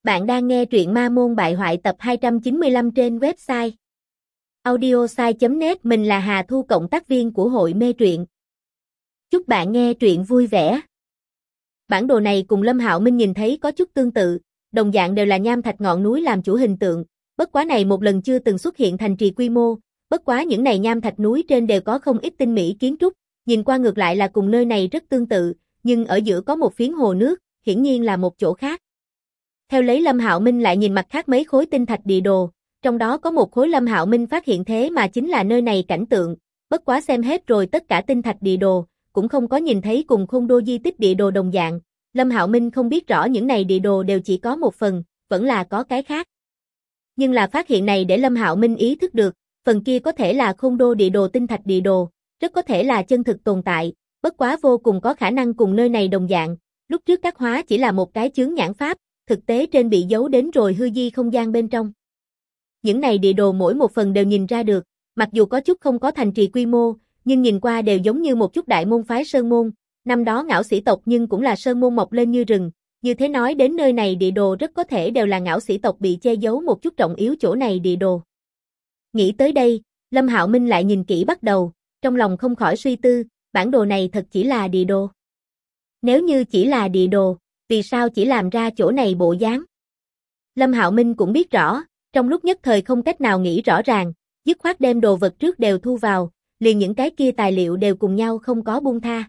Bạn đang nghe truyện Ma Môn Bại Hoại tập 295 trên website audiosai.net. Mình là Hà Thu, cộng tác viên của hội mê truyện. Chúc bạn nghe truyện vui vẻ. Bản đồ này cùng Lâm Hạo Minh nhìn thấy có chút tương tự, đồng dạng đều là nham thạch ngọn núi làm chủ hình tượng, bất quá này một lần chưa từng xuất hiện thành trì quy mô, bất quá những này nham thạch núi trên đều có không ít tinh mỹ kiến trúc, nhìn qua ngược lại là cùng nơi này rất tương tự, nhưng ở giữa có một phiến hồ nước, hiển nhiên là một chỗ khác. Theo lấy Lâm Hạo Minh lại nhìn mặt khác mấy khối tinh thạch địa đồ, trong đó có một khối Lâm Hạo Minh phát hiện thế mà chính là nơi này cảnh tượng, bất quá xem hết rồi tất cả tinh thạch địa đồ, cũng không có nhìn thấy cùng Khôn Đô di tích địa đồ đồng dạng. Lâm Hạo Minh không biết rõ những này địa đồ đều chỉ có một phần, vẫn là có cái khác. Nhưng là phát hiện này để Lâm Hạo Minh ý thức được, phần kia có thể là Khôn Đô địa đồ tinh thạch địa đồ, rất có thể là chân thực tồn tại, bất quá vô cùng có khả năng cùng nơi này đồng dạng, lúc trước các hóa chỉ là một cái chướng nhãn pháp, thực tế trên bị giấu đến rồi hư di không gian bên trong. Những này địa đồ mỗi một phần đều nhìn ra được, mặc dù có chút không có thành trì quy mô, nhưng nhìn qua đều giống như một chút đại môn phái sơn môn, năm đó ngạo sĩ tộc nhưng cũng là sơn môn mọc lên như rừng, như thế nói đến nơi này địa đồ rất có thể đều là ngạo sĩ tộc bị che giấu một chút trọng yếu chỗ này địa đồ. Nghĩ tới đây, Lâm Hạo Minh lại nhìn kỹ bắt đầu, trong lòng không khỏi suy tư, bản đồ này thật chỉ là địa đồ. Nếu như chỉ là địa đồ, vì sao chỉ làm ra chỗ này bộ dáng? Lâm Hạo Minh cũng biết rõ, trong lúc nhất thời không cách nào nghĩ rõ ràng, dứt khoát đem đồ vật trước đều thu vào, liền những cái kia tài liệu đều cùng nhau không có buông tha.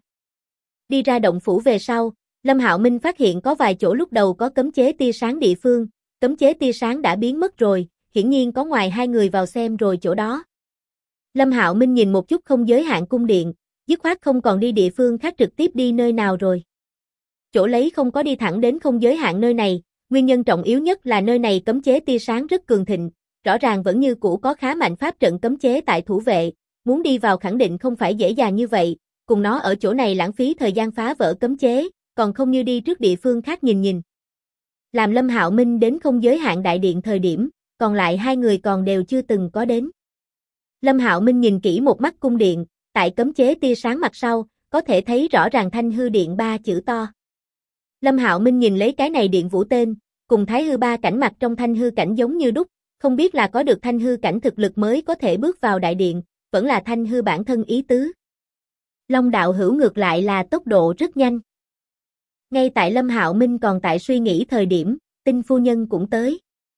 Đi ra động phủ về sau, Lâm Hạo Minh phát hiện có vài chỗ lúc đầu có cấm chế tia sáng địa phương, cấm chế tia sáng đã biến mất rồi, hiển nhiên có ngoài hai người vào xem rồi chỗ đó. Lâm Hạo Minh nhìn một chút không giới hạn cung điện, dứt khoát không còn đi địa phương khác trực tiếp đi nơi nào rồi. Chỗ lấy không có đi thẳng đến không giới hạn nơi này, nguyên nhân trọng yếu nhất là nơi này cấm chế tia sáng rất cường thịnh, rõ ràng vẫn như cũ có khá mạnh pháp trận cấm chế tại thủ vệ, muốn đi vào khẳng định không phải dễ dàng như vậy, cùng nó ở chỗ này lãng phí thời gian phá vỡ cấm chế, còn không như đi trước địa phương khác nhìn nhìn. Làm Lâm Hạo Minh đến không giới hạn đại điện thời điểm, còn lại hai người còn đều chưa từng có đến. Lâm Hạo Minh nhìn kỹ một mắt cung điện, tại cấm chế tia sáng mặt sau, có thể thấy rõ ràng Thanh Hư Điện 3 chữ to. Lâm Hạo Minh nhìn lấy cái này điện vũ tên, cùng Thái Hư 3 cảnh mặt trong Thanh Hư cảnh giống như đúc, không biết là có được Thanh Hư cảnh thực lực mới có thể bước vào đại điện, vẫn là Thanh Hư bản thân ý tứ. Long đạo hữu ngược lại là tốc độ rất nhanh. Ngay tại Lâm Hạo Minh còn tại suy nghĩ thời điểm, Tinh phu nhân cũng tới.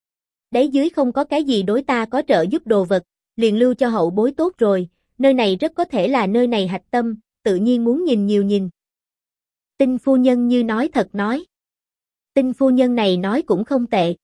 Đáy dưới không có cái gì đối ta có trợ giúp đồ vật, liền lưu cho hậu bối tốt rồi, nơi này rất có thể là nơi này hạch tâm, tự nhiên muốn nhìn nhiều nhìn. Tinh phu nhân như nói thật nói. Tinh phu nhân này nói cũng không tệ.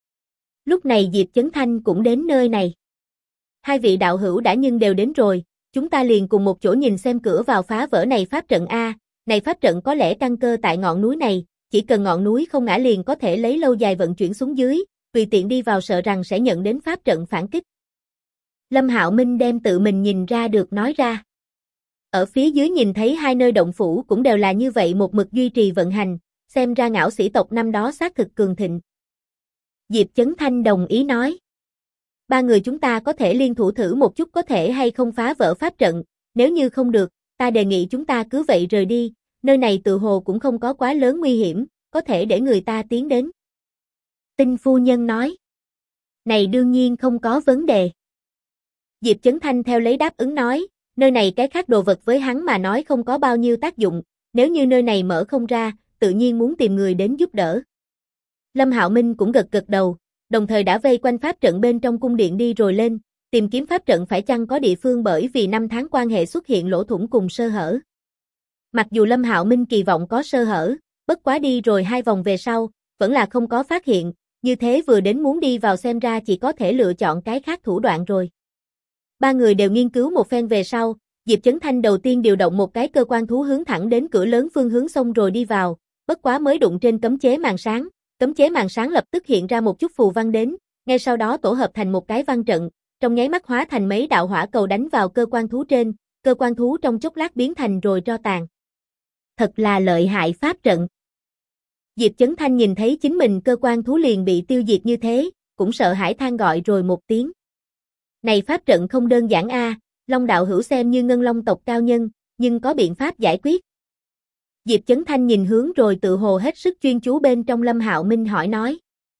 Lúc này Diệp Chấn Thanh cũng đến nơi này. Hai vị đạo hữu đã nhưng đều đến rồi, chúng ta liền cùng một chỗ nhìn xem cửa vào phá vỡ này pháp trận A, này pháp trận có lẽ căn cơ tại ngọn núi này, chỉ cần ngọn núi không ngã liền có thể lấy lâu dài vận chuyển xuống dưới, tùy tiện đi vào sợ rằng sẽ nhận đến pháp trận phản kích. Lâm Hạo Minh đem tự mình nhìn ra được nói ra. Ở phía dưới nhìn thấy hai nơi động phủ cũng đều là như vậy một mực duy trì vận hành, xem ra ngạo sĩ tộc năm đó xác thực cường thịnh. Diệp Chấn Thanh đồng ý nói. Ba người chúng ta có thể liên thủ thử một chút có thể hay không phá vỡ pháp trận, nếu như không được, ta đề nghị chúng ta cứ vậy rời đi, nơi này tự hồ cũng không có quá lớn nguy hiểm, có thể để người ta tiến đến. Tinh phu nhân nói. Này đương nhiên không có vấn đề. Diệp Chấn Thanh theo lấy đáp ứng nói, nơi này cái khác đồ vật với hắn mà nói không có bao nhiêu tác dụng, nếu như nơi này mở không ra, tự nhiên muốn tìm người đến giúp đỡ. Lâm Hạo Minh cũng gật gật đầu, đồng thời đã vây quanh pháp trận bên trong cung điện đi rồi lên, tìm kiếm pháp trận phải chăng có địa phương bởi vì năm tháng quan hệ xuất hiện lỗ thủng cùng sơ hở. Mặc dù Lâm Hạo Minh kỳ vọng có sơ hở, bất quá đi rồi hai vòng về sau, vẫn là không có phát hiện, như thế vừa đến muốn đi vào xem ra chỉ có thể lựa chọn cái khác thủ đoạn rồi. Ba người đều nghiên cứu một phen về sau, Diệp Chấn Thanh đầu tiên điều động một cái cơ quan thú hướng thẳng đến cửa lớn phương hướng xong rồi đi vào, bất quá mới đụng trên cấm chế màn sáng lập tức hiện ra một chút phù văn đến, ngay sau đó tổ hợp thành một cái văn trận, trong nháy mắt hóa thành mấy đạo hỏa cầu đánh vào cơ quan thú trên, cơ quan thú trong chốc lát biến thành rồi tro tàn. Thật là lợi hại pháp trận. Diệp Chấn Thanh nhìn thấy chính mình cơ quan thú liền bị tiêu diệt như thế, cũng sợ hãi than gọi rồi một tiếng. Này pháp trận không đơn giản a, Long đạo hữu xem như ngân long tộc cao nhân, nhưng có biện pháp giải quyết. Diệp Chấn Thanh nhìn hướng rồi tự hồ hết sức chuyên chú bên trong Lâm Hạo Minh hỏi nói.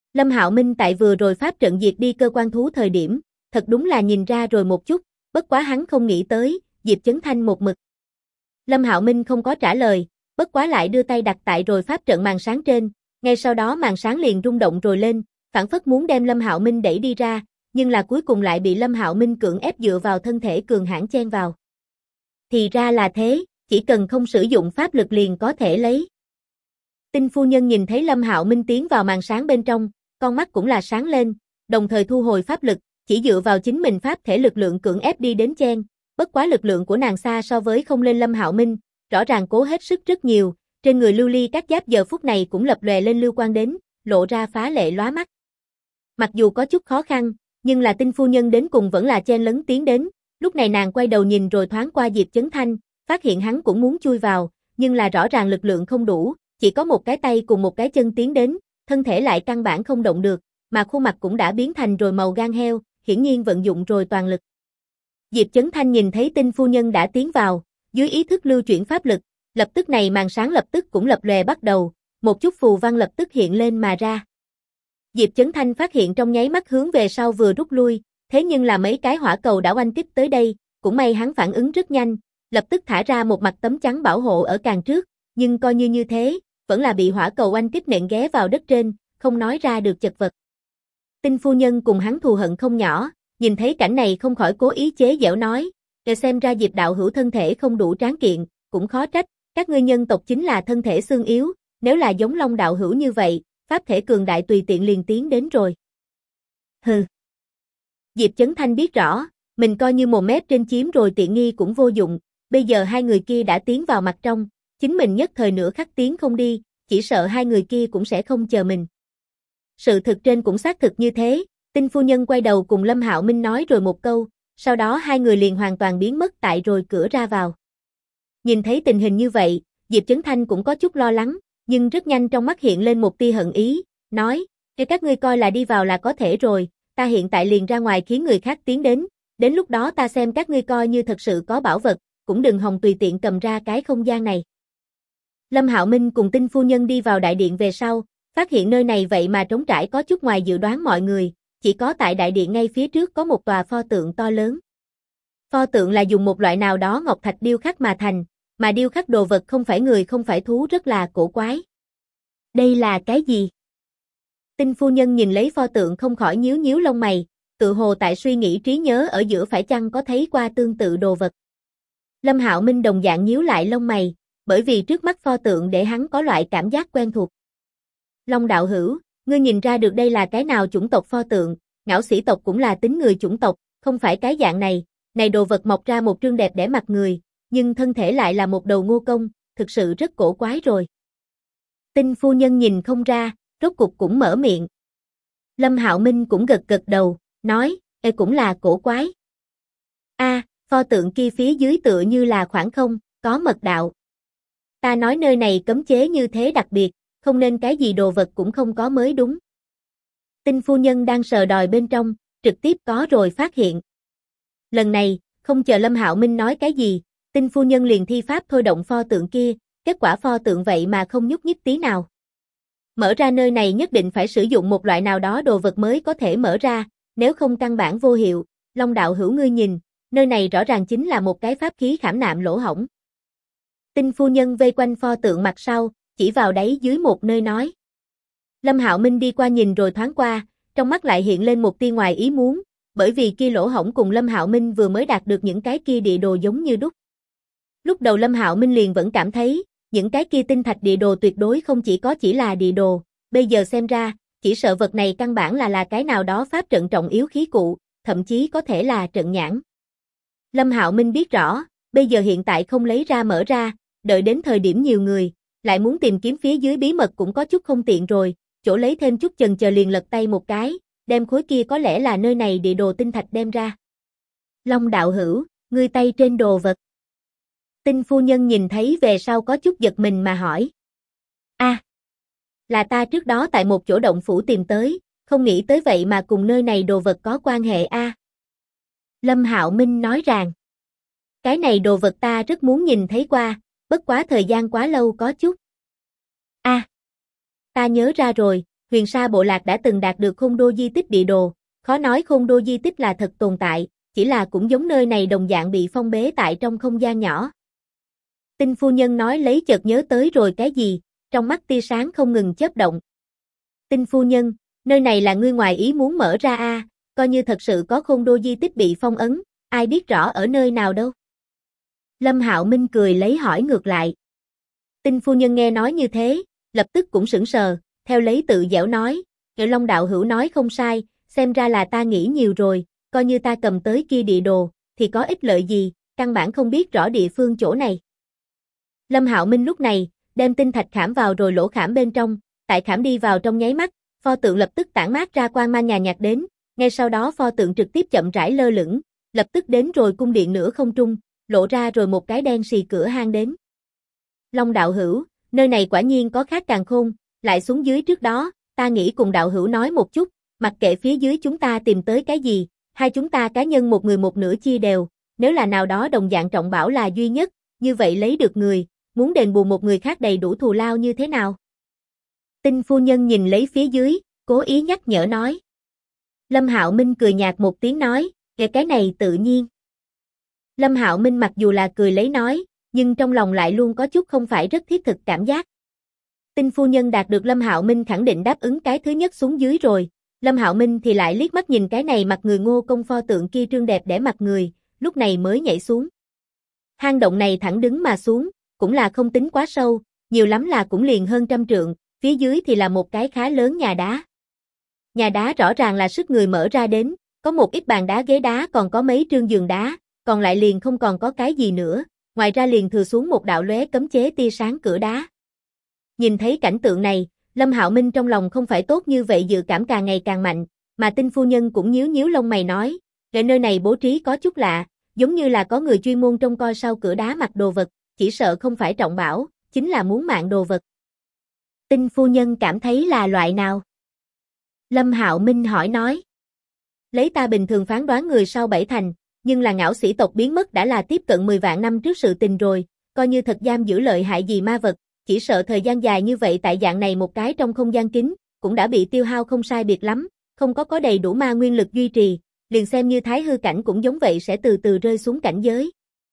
Lâm Hạo Minh tại vừa rồi pháp trận diệt đi cơ quan thú thời điểm, thật đúng là nhìn ra rồi một chút, bất quá hắn không nghĩ tới, Diệp Chấn Thanh một mực. Lâm Hạo Minh không có trả lời, bất quá lại đưa tay đặt tại rồi pháp trận màn sáng trên, ngay sau đó màn sáng liền rung động rồi lên, phảng phất muốn đem Lâm Hạo Minh đẩy đi ra, nhưng là cuối cùng lại bị Lâm Hạo Minh cưỡng ép dựa vào thân thể cường hãn chen vào. Thì ra là thế, chỉ cần không sử dụng pháp lực liền có thể lấy. Tinh phu nhân nhìn thấy Lâm Hạo Minh tiến vào màn sáng bên trong, con mắt cũng là sáng lên, đồng thời thu hồi pháp lực, chỉ dựa vào chính mình pháp thể lực lượng cưỡng ép đi đến chen, bất quá lực lượng của nàng xa so với không lên Lâm Hạo Minh, rõ ràng cố hết sức rất nhiều, trên người lưu ly các giáp giờ phút này cũng lập lòe lên lưu quang đến, lộ ra phá lệ lóa mắt. Mặc dù có chút khó khăn, nhưng là Tinh phu nhân đến cùng vẫn là chen lấn tiến đến, lúc này nàng quay đầu nhìn rồi thoáng qua Diệp Chấn Thanh, phát hiện hắn cũng muốn chui vào, nhưng là rõ ràng lực lượng không đủ, chỉ có một cái tay cùng một cái chân tiến đến, thân thể lại căn bản không động được, mà khuôn mặt cũng đã biến thành rồi màu gan heo, hiển nhiên vận dụng rồi toàn lực. Diệp Chấn Thanh nhìn thấy Tinh phu nhân đã tiến vào, dưới ý thức lưu chuyển pháp lực, lập tức này màn sáng lập tức cũng lập lòe bắt đầu, một chút phù văn lập tức hiện lên mà ra. Diệp Chấn Thanh phát hiện trong nháy mắt hướng về sau vừa rút lui, thế nhưng là mấy cái hỏa cầu đã oanh kích tới đây, cũng may hắn phản ứng rất nhanh, lập tức thả ra một mặt tấm chắn bảo hộ ở càng trước, nhưng coi như thế, vẫn là bị hỏa cầu oanh kích nện ghé vào đất trên, không nói ra được chật vật. Tinh phu nhân cùng hắn thù hận không nhỏ, nhìn thấy cảnh này không khỏi cố ý chế giễu nói, để xem ra Diệp đạo hữu thân thể không đủ tráng kiện, cũng khó trách, các ngươi nhân tộc chính là thân thể xương yếu, nếu là giống Long đạo hữu như vậy, pháp thể cường đại tùy tiện liền tiến đến rồi. Hừ. Diệp Chấn Thanh biết rõ, mình coi như mồm mép trên chiếm rồi tiện nghi cũng vô dụng, bây giờ hai người kia đã tiến vào mặt trong, chính mình nhất thời nửa khắc tiến không đi, chỉ sợ hai người kia cũng sẽ không chờ mình. Sự thực trên cũng xác thực như thế, Tinh phu nhân quay đầu cùng Lâm Hạo Minh nói rồi một câu, sau đó hai người liền hoàn toàn biến mất tại rồi cửa ra vào. Nhìn thấy tình hình như vậy, Diệp Chấn Thanh cũng có chút lo lắng, nhưng rất nhanh trong mắt hiện lên một tia hận ý, nói, để các ngươi coi là đi vào là có thể rồi, ta hiện tại liền ra ngoài khiến người khác tiến đến lúc đó ta xem các ngươi coi như thật sự có bảo vật, cũng đừng hòng tùy tiện cầm ra cái không gian này. Lâm Hạo Minh cùng Tinh phu nhân đi vào đại điện về sau, phát hiện nơi này vậy mà trống trải có chút ngoài dự đoán mọi người, chỉ có tại đại điện ngay phía trước có một tòa pho tượng to lớn. Pho tượng là dùng một loại nào đó ngọc thạch điêu khắc mà thành, mà điêu khắc đồ vật không phải người không phải thú rất là cổ quái. Đây là cái gì? Tinh phu nhân nhìn lấy pho tượng không khỏi nhíu nhíu lông mày, tự hồ tại suy nghĩ trí nhớ ở giữa phải chăng có thấy qua tương tự đồ vật. Lâm Hạo Minh đồng dạng nhíu lại lông mày, bởi vì trước mắt pho tượng để hắn có loại cảm giác quen thuộc. Long đạo hữu, ngươi nhìn ra được đây là cái nào chủng tộc pho tượng, Ngạo Sĩ tộc cũng là tính người chủng tộc, không phải cái dạng này đồ vật mọc ra một trương đẹp đẽ mặt người, nhưng thân thể lại là một đầu ngô công, thực sự rất cổ quái rồi. Tinh phu nhân nhìn không ra, rốt cục cũng mở miệng. Lâm Hạo Minh cũng gật gật đầu, nói, cũng là cổ quái. Pho tượng kia phía dưới tựa như là khoảng không, có mật đạo. Ta nói nơi này cấm chế như thế đặc biệt, không nên cái gì đồ vật cũng không có mới đúng. Tinh phu nhân đang sờ đòi bên trong, trực tiếp có rồi phát hiện. Lần này, không chờ Lâm Hạo Minh nói cái gì, Tinh phu nhân liền thi pháp thôi động pho tượng kia, kết quả pho tượng vậy mà không nhúc nhích tí nào. Mở ra nơi này nhất định phải sử dụng một loại nào đó đồ vật mới có thể mở ra, nếu không căn bản vô hiệu. Long đạo hữu ngươi nhìn, nơi này rõ ràng chính là một cái pháp khí khảm nạm lỗ hổng. Tinh phu nhân vây quanh pho tượng mặt sau, chỉ vào đáy dưới một nơi nói. Lâm Hạo Minh đi qua nhìn rồi thoáng qua, trong mắt lại hiện lên một tia ngoài ý muốn, bởi vì kia lỗ hổng cùng Lâm Hạo Minh vừa mới đạt được những cái kia địa đồ giống như đúc. Lúc đầu Lâm Hạo Minh liền vẫn cảm thấy, những cái kia tinh thạch địa đồ tuyệt đối không chỉ là địa đồ, bây giờ xem ra, chỉ sợ vật này căn bản là cái nào đó pháp trận trọng yếu khí cụ, thậm chí có thể là trận nhãn. Lâm Hạo Minh biết rõ, bây giờ hiện tại không lấy ra mở ra, đợi đến thời điểm nhiều người, lại muốn tìm kiếm phía dưới bí mật cũng có chút không tiện rồi, chỗ lấy thêm chút chần chờ liền lật tay một cái, đem khối kia có lẽ là nơi này địa đồ tinh thạch đem ra. Long đạo hữu, ngươi tay trên đồ vật. Tinh phu nhân nhìn thấy về sau có chút giật mình mà hỏi. Là ta trước đó tại một chỗ động phủ tìm tới, không nghĩ tới vậy mà cùng nơi này đồ vật có quan hệ Lâm Hạo Minh nói rằng. Cái này đồ vật ta rất muốn nhìn thấy qua, bất quá thời gian quá lâu có chút. Ta nhớ ra rồi, Huyền Sa bộ lạc đã từng đạt được Khôn Đô di tích địa đồ, khó nói Khôn Đô di tích là thật tồn tại, chỉ là cũng giống nơi này đồng dạng bị phong bế tại trong không gian nhỏ. Tinh phu nhân nói lấy chợt nhớ tới rồi cái gì, trong mắt tia sáng không ngừng chớp động. Tinh phu nhân, nơi này là ngươi ngoài ý muốn mở ra a, coi như thật sự có Khôn Đô di tích bị phong ấn, ai biết rõ ở nơi nào đâu. Lâm Hạo Minh cười lấy hỏi ngược lại. Tinh phu nhân nghe nói như thế, lập tức cũng sững sờ, theo lấy tự giễu nói, Ngự Long đạo hữu nói không sai, xem ra là ta nghĩ nhiều rồi, coi như ta cầm tới kia địa đồ, thì có ích lợi gì, căn bản không biết rõ địa phương chỗ này. Lâm Hạo Minh lúc này, đem tinh thạch khảm vào rồi lỗ khảm bên trong, tại khảm đi vào trong nháy mắt, pho tượng lập tức tản mát ra quang mang nhàn nhạt đến, ngay sau đó pho tượng trực tiếp chậm rãi lơ lửng, lập tức đến rồi cung điện nửa không trung, lộ ra rồi một cái đen xì cửa hang đến. Long đạo hữu, nơi này quả nhiên có khác càn khôn, lại xuống dưới trước đó, ta nghĩ cùng đạo hữu nói một chút, mặc kệ phía dưới chúng ta tìm tới cái gì, hai chúng ta cá nhân một người một nửa chia đều, nếu là nào đó đồng dạng trọng bảo là duy nhất, như vậy lấy được người, muốn đền bù một người khác đầy đủ thù lao như thế nào? Tinh phu nhân nhìn lấy phía dưới, cố ý nhắc nhở nói. Lâm Hạo Minh cười nhạt một tiếng nói, cái này tự nhiên. Lâm Hạo Minh mặc dù là cười lấy nói, nhưng trong lòng lại luôn có chút không phải rất thiết thực cảm giác. Tinh phu nhân đạt được Lâm Hạo Minh khẳng định đáp ứng cái thứ nhất xuống dưới rồi, Lâm Hạo Minh thì lại liếc mắt nhìn cái này mặt người ngô công pho tượng kia trương đẹp để mặt người, lúc này mới nhảy xuống. Hang động này thẳng đứng mà xuống, cũng là không tính quá sâu, nhiều lắm là cũng liền hơn 100 trượng, phía dưới thì là một cái khá lớn nhà đá. Nhà đá rõ ràng là sức người mở ra đến, có một ít bàn đá ghế đá còn có mấy trương giường đá, còn lại liền không còn có cái gì nữa, ngoài ra liền thừa xuống một đạo lóe cấm chế tia sáng cửa đá. Nhìn thấy cảnh tượng này, Lâm Hạo Minh trong lòng không phải tốt như vậy dự cảm càng ngày càng mạnh, mà Tinh phu nhân cũng nhíu nhíu lông mày nói, cái nơi này bố trí có chút lạ, giống như là có người chuyên môn trông coi sau cửa đá mặc đồ vật, chỉ sợ không phải trọng bảo, chính là muốn mạng đồ vật. Tinh phu nhân cảm thấy là loại nào? Lâm Hạo Minh hỏi nói. Lấy ta bình thường phán đoán người sau 7 thành, nhưng là ngạo sĩ tộc biến mất đã là tiếp cận 10 vạn năm trước sự tình rồi, coi như thật giam giữ lợi hại gì ma vật, chỉ sợ thời gian dài như vậy tại dạng này một cái trong không gian kín, cũng đã bị tiêu hao không sai biệt lắm, không có đầy đủ ma nguyên lực duy trì, liền xem như thái hư cảnh cũng giống vậy sẽ từ từ rơi xuống cảnh giới.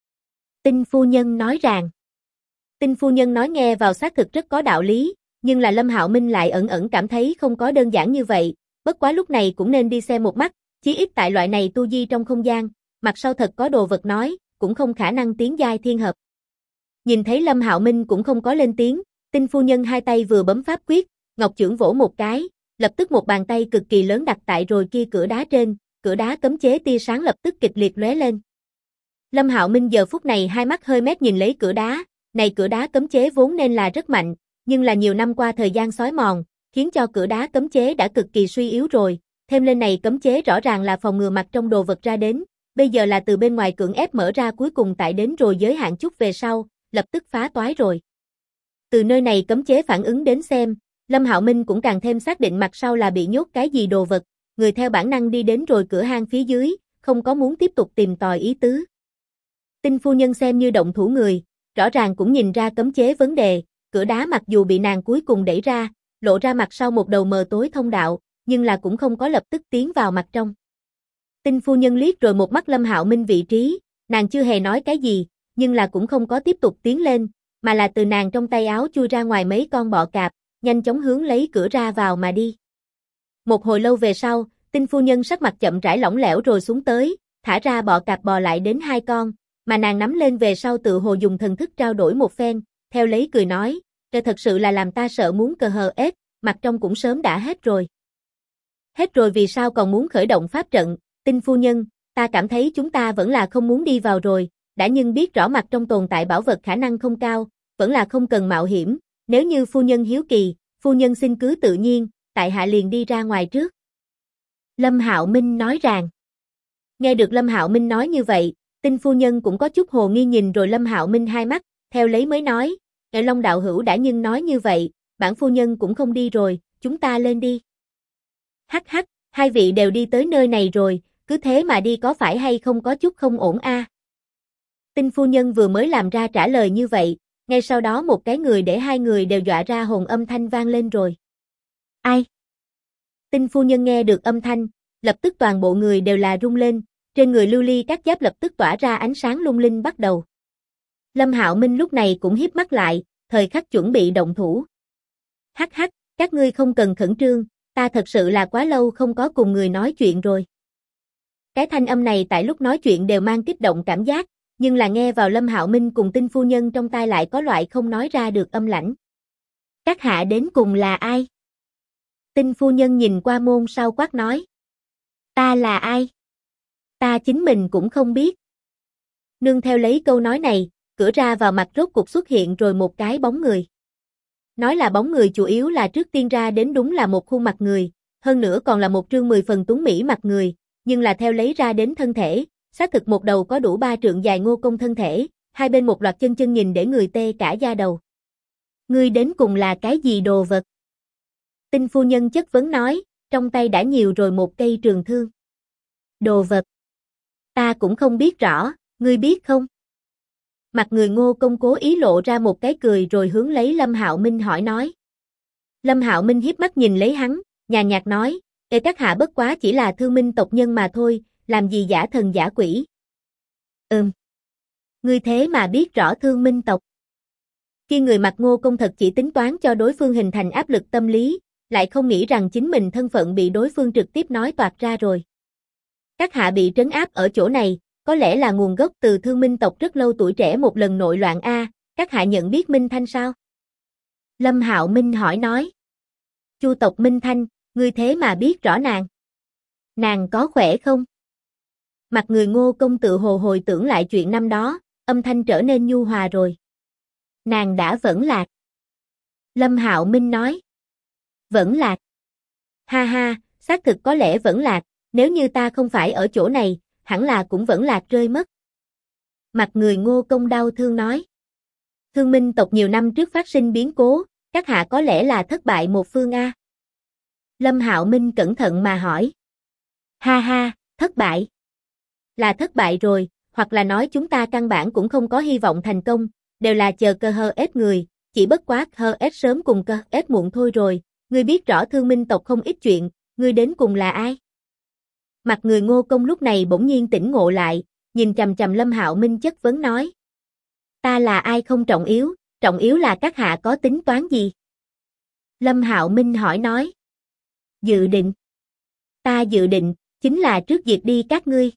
Tinh phu nhân nói rằng. Tinh phu nhân nói nghe vào xác thực rất có đạo lý, nhưng là Lâm Hạo Minh lại ẩn ẩn cảm thấy không có đơn giản như vậy, bất quá lúc này cũng nên đi xem một mắt, chí ít tại loại này tu di trong không gian, mặt sau thật có đồ vật nói, cũng không khả năng tiến giai thiên hợp. Nhìn thấy Lâm Hạo Minh cũng không có lên tiếng, Tinh phu nhân hai tay vừa bấm pháp quyết, ngọc chưởng vỗ một cái, lập tức một bàn tay cực kỳ lớn đặt tại rồi kia cửa đá trên, cửa đá cấm chế tia sáng lập tức kịch liệt lóe lên. Lâm Hạo Minh giờ phút này hai mắt hơi mét nhìn lấy cửa đá, này cửa đá cấm chế vốn nên là rất mạnh, nhưng là nhiều năm qua thời gian xói mòn, khiến cho cửa đá cấm chế đã cực kỳ suy yếu rồi, thêm lên này cấm chế rõ ràng là phòng ngừa mặt trong đồ vật ra đến, bây giờ là từ bên ngoài cưỡng ép mở ra cuối cùng tại đến rồi giới hạn chút về sau, lập tức phá toái rồi. Từ nơi này cấm chế phản ứng đến xem, Lâm Hạo Minh cũng càng thêm xác định mặt sau là bị nhốt cái gì đồ vật, người theo bản năng đi đến rồi cửa hang phía dưới, không có muốn tiếp tục tìm tòi ý tứ. Tinh phu nhân xem như động thủ người, rõ ràng cũng nhìn ra cấm chế vấn đề, cửa đá mặc dù bị nàng cuối cùng đẩy ra, lộ ra mặt sau một đầu mờ tối thông đạo, nhưng là cũng không có lập tức tiến vào mặt trong. Tinh phu nhân liếc rồi một mắt Lâm Hạo Minh vị trí, nàng chưa hề nói cái gì, nhưng là cũng không có tiếp tục tiến lên, mà là từ nàng trong tay áo chui ra ngoài mấy con bọ cạp, nhanh chóng hướng lấy cửa ra vào mà đi. Một hồi lâu về sau, Tinh phu nhân sắc mặt chậm rãi lỏng lẻo rồi xuống tới, thả ra bọ cạp bò lại đến 2 con, mà nàng nắm lên về sau tự hồ dùng thần thức trao đổi một phen, theo lấy cười nói, "Đây thật sự là làm ta sợ muốn cờ hờ ết, mặt trong cũng sớm đã hết rồi." "Hết rồi vì sao còn muốn khởi động pháp trận, Tinh phu nhân, ta cảm thấy chúng ta vẫn là không muốn đi vào rồi, đã nhưng biết rõ mặt trong tồn tại bảo vật khả năng không cao, vẫn là không cần mạo hiểm, nếu như phu nhân hiếu kỳ, phu nhân xin cứ tự nhiên, tại hạ liền đi ra ngoài trước." Lâm Hạo Minh nói rằng. Nghe được Lâm Hạo Minh nói như vậy, Tinh phu nhân cũng có chút hồ nghi nhìn rồi Lâm Hạo Minh hai mắt, theo lấy mới nói, "Ngài Long đạo hữu đã nhưng nói như vậy, bản phu nhân cũng không đi rồi, chúng ta lên đi." Hắc hắc, hai vị đều đi tới nơi này rồi, cứ thế mà đi có phải hay không có chút không ổn a? Tinh phu nhân vừa mới làm ra trả lời như vậy, ngay sau đó một cái người để hai người đều dọa ra hồn âm thanh vang lên rồi. "Ai?" Tinh phu nhân nghe được âm thanh, lập tức toàn bộ người đều là rung lên, trên người lưu ly các giáp lập tức tỏa ra ánh sáng lung linh bắt đầu. Lâm Hạo Minh lúc này cũng híp mắt lại, thời khắc chuẩn bị động thủ. Hắc hắc, các ngươi không cần khẩn trương, ta thật sự là quá lâu không có cùng người nói chuyện rồi. Cái thanh âm này tại lúc nói chuyện đều mang kích động cảm giác, nhưng là nghe vào Lâm Hạo Minh cùng Tinh phu nhân trong tai lại có loại không nói ra được âm lãnh. Các hạ đến cùng là ai? Tinh phu nhân nhìn qua môn sau quát nói. Ta là ai? Ta chính mình cũng không biết. Nương theo lấy câu nói này, cửa ra vào mặt rốt cục xuất hiện rồi một cái bóng người. Nói là bóng người chủ yếu là trước tiên ra đến đúng là một khuôn mặt người, hơn nữa còn là một trương 10 phần tuấn mỹ mặt người, nhưng là theo lấy ra đến thân thể, xác thực một đầu có đủ 3 trượng dài Ngô Công thân thể, hai bên một loạt chân nhìn để người tê cả da đầu. Ngươi đến cùng là cái gì đồ vật? Tinh phu nhân chất vấn nói, trong tay đã nhiều rồi một cây trường thương. Đồ vật? Ta cũng không biết rõ, ngươi biết không? Mặt người Ngô Công cố ý lộ ra một cái cười rồi hướng lấy Lâm Hạo Minh hỏi nói. Lâm Hạo Minh hiếp mắt nhìn lấy hắn, nhàn nhạt nói, ê các hạ bất quá chỉ là thương minh tộc nhân mà thôi, làm gì giả thần giả quỷ. Ngươi thế mà biết rõ thương minh tộc. Khi người mặt Ngô Công thật chỉ tính toán cho đối phương hình thành áp lực tâm lý, lại không nghĩ rằng chính mình thân phận bị đối phương trực tiếp nói toạc ra rồi. Các hạ bị trấn áp ở chỗ này, có lẽ là nguồn gốc từ thương minh tộc rất lâu tuổi trẻ một lần nội loạn a, các hạ nhận biết Minh Thanh sao? Lâm Hạo Minh hỏi nói. Chu tộc Minh Thanh, ngươi thế mà biết rõ nàng. Nàng có khỏe không? Mặt người Ngô Công tự hồ hồi tưởng lại chuyện năm đó, âm thanh trở nên nhu hòa rồi. Nàng đã vẫn lạc. Lâm Hạo Minh nói. Vẫn lạc. Ha ha, xác thực có lẽ vẫn lạc, nếu như ta không phải ở chỗ này, hẳn là cũng vẫn lạc rơi mất. Mặt người Ngô Công đau thương nói. Thương minh tộc nhiều năm trước phát sinh biến cố, các hạ có lẽ là thất bại một phương a. Lâm Hạo Minh cẩn thận mà hỏi. Ha ha, thất bại. Là thất bại rồi, hoặc là nói chúng ta căn bản cũng không có hy vọng thành công, đều là chờ cơ hơ ết người, chỉ bất quá hơ ết sớm cùng cơ ết muộn thôi rồi, ngươi biết rõ thương minh tộc không ít chuyện, ngươi đến cùng là ai? Mặt người Ngô Công lúc này bỗng nhiên tỉnh ngộ lại, nhìn chằm chằm Lâm Hạo Minh chất vấn nói. Ta là ai không trọng yếu là các hạ có tính toán gì? Lâm Hạo Minh hỏi nói. Dự định. Ta dự định, chính là trước diệt đi các ngươi.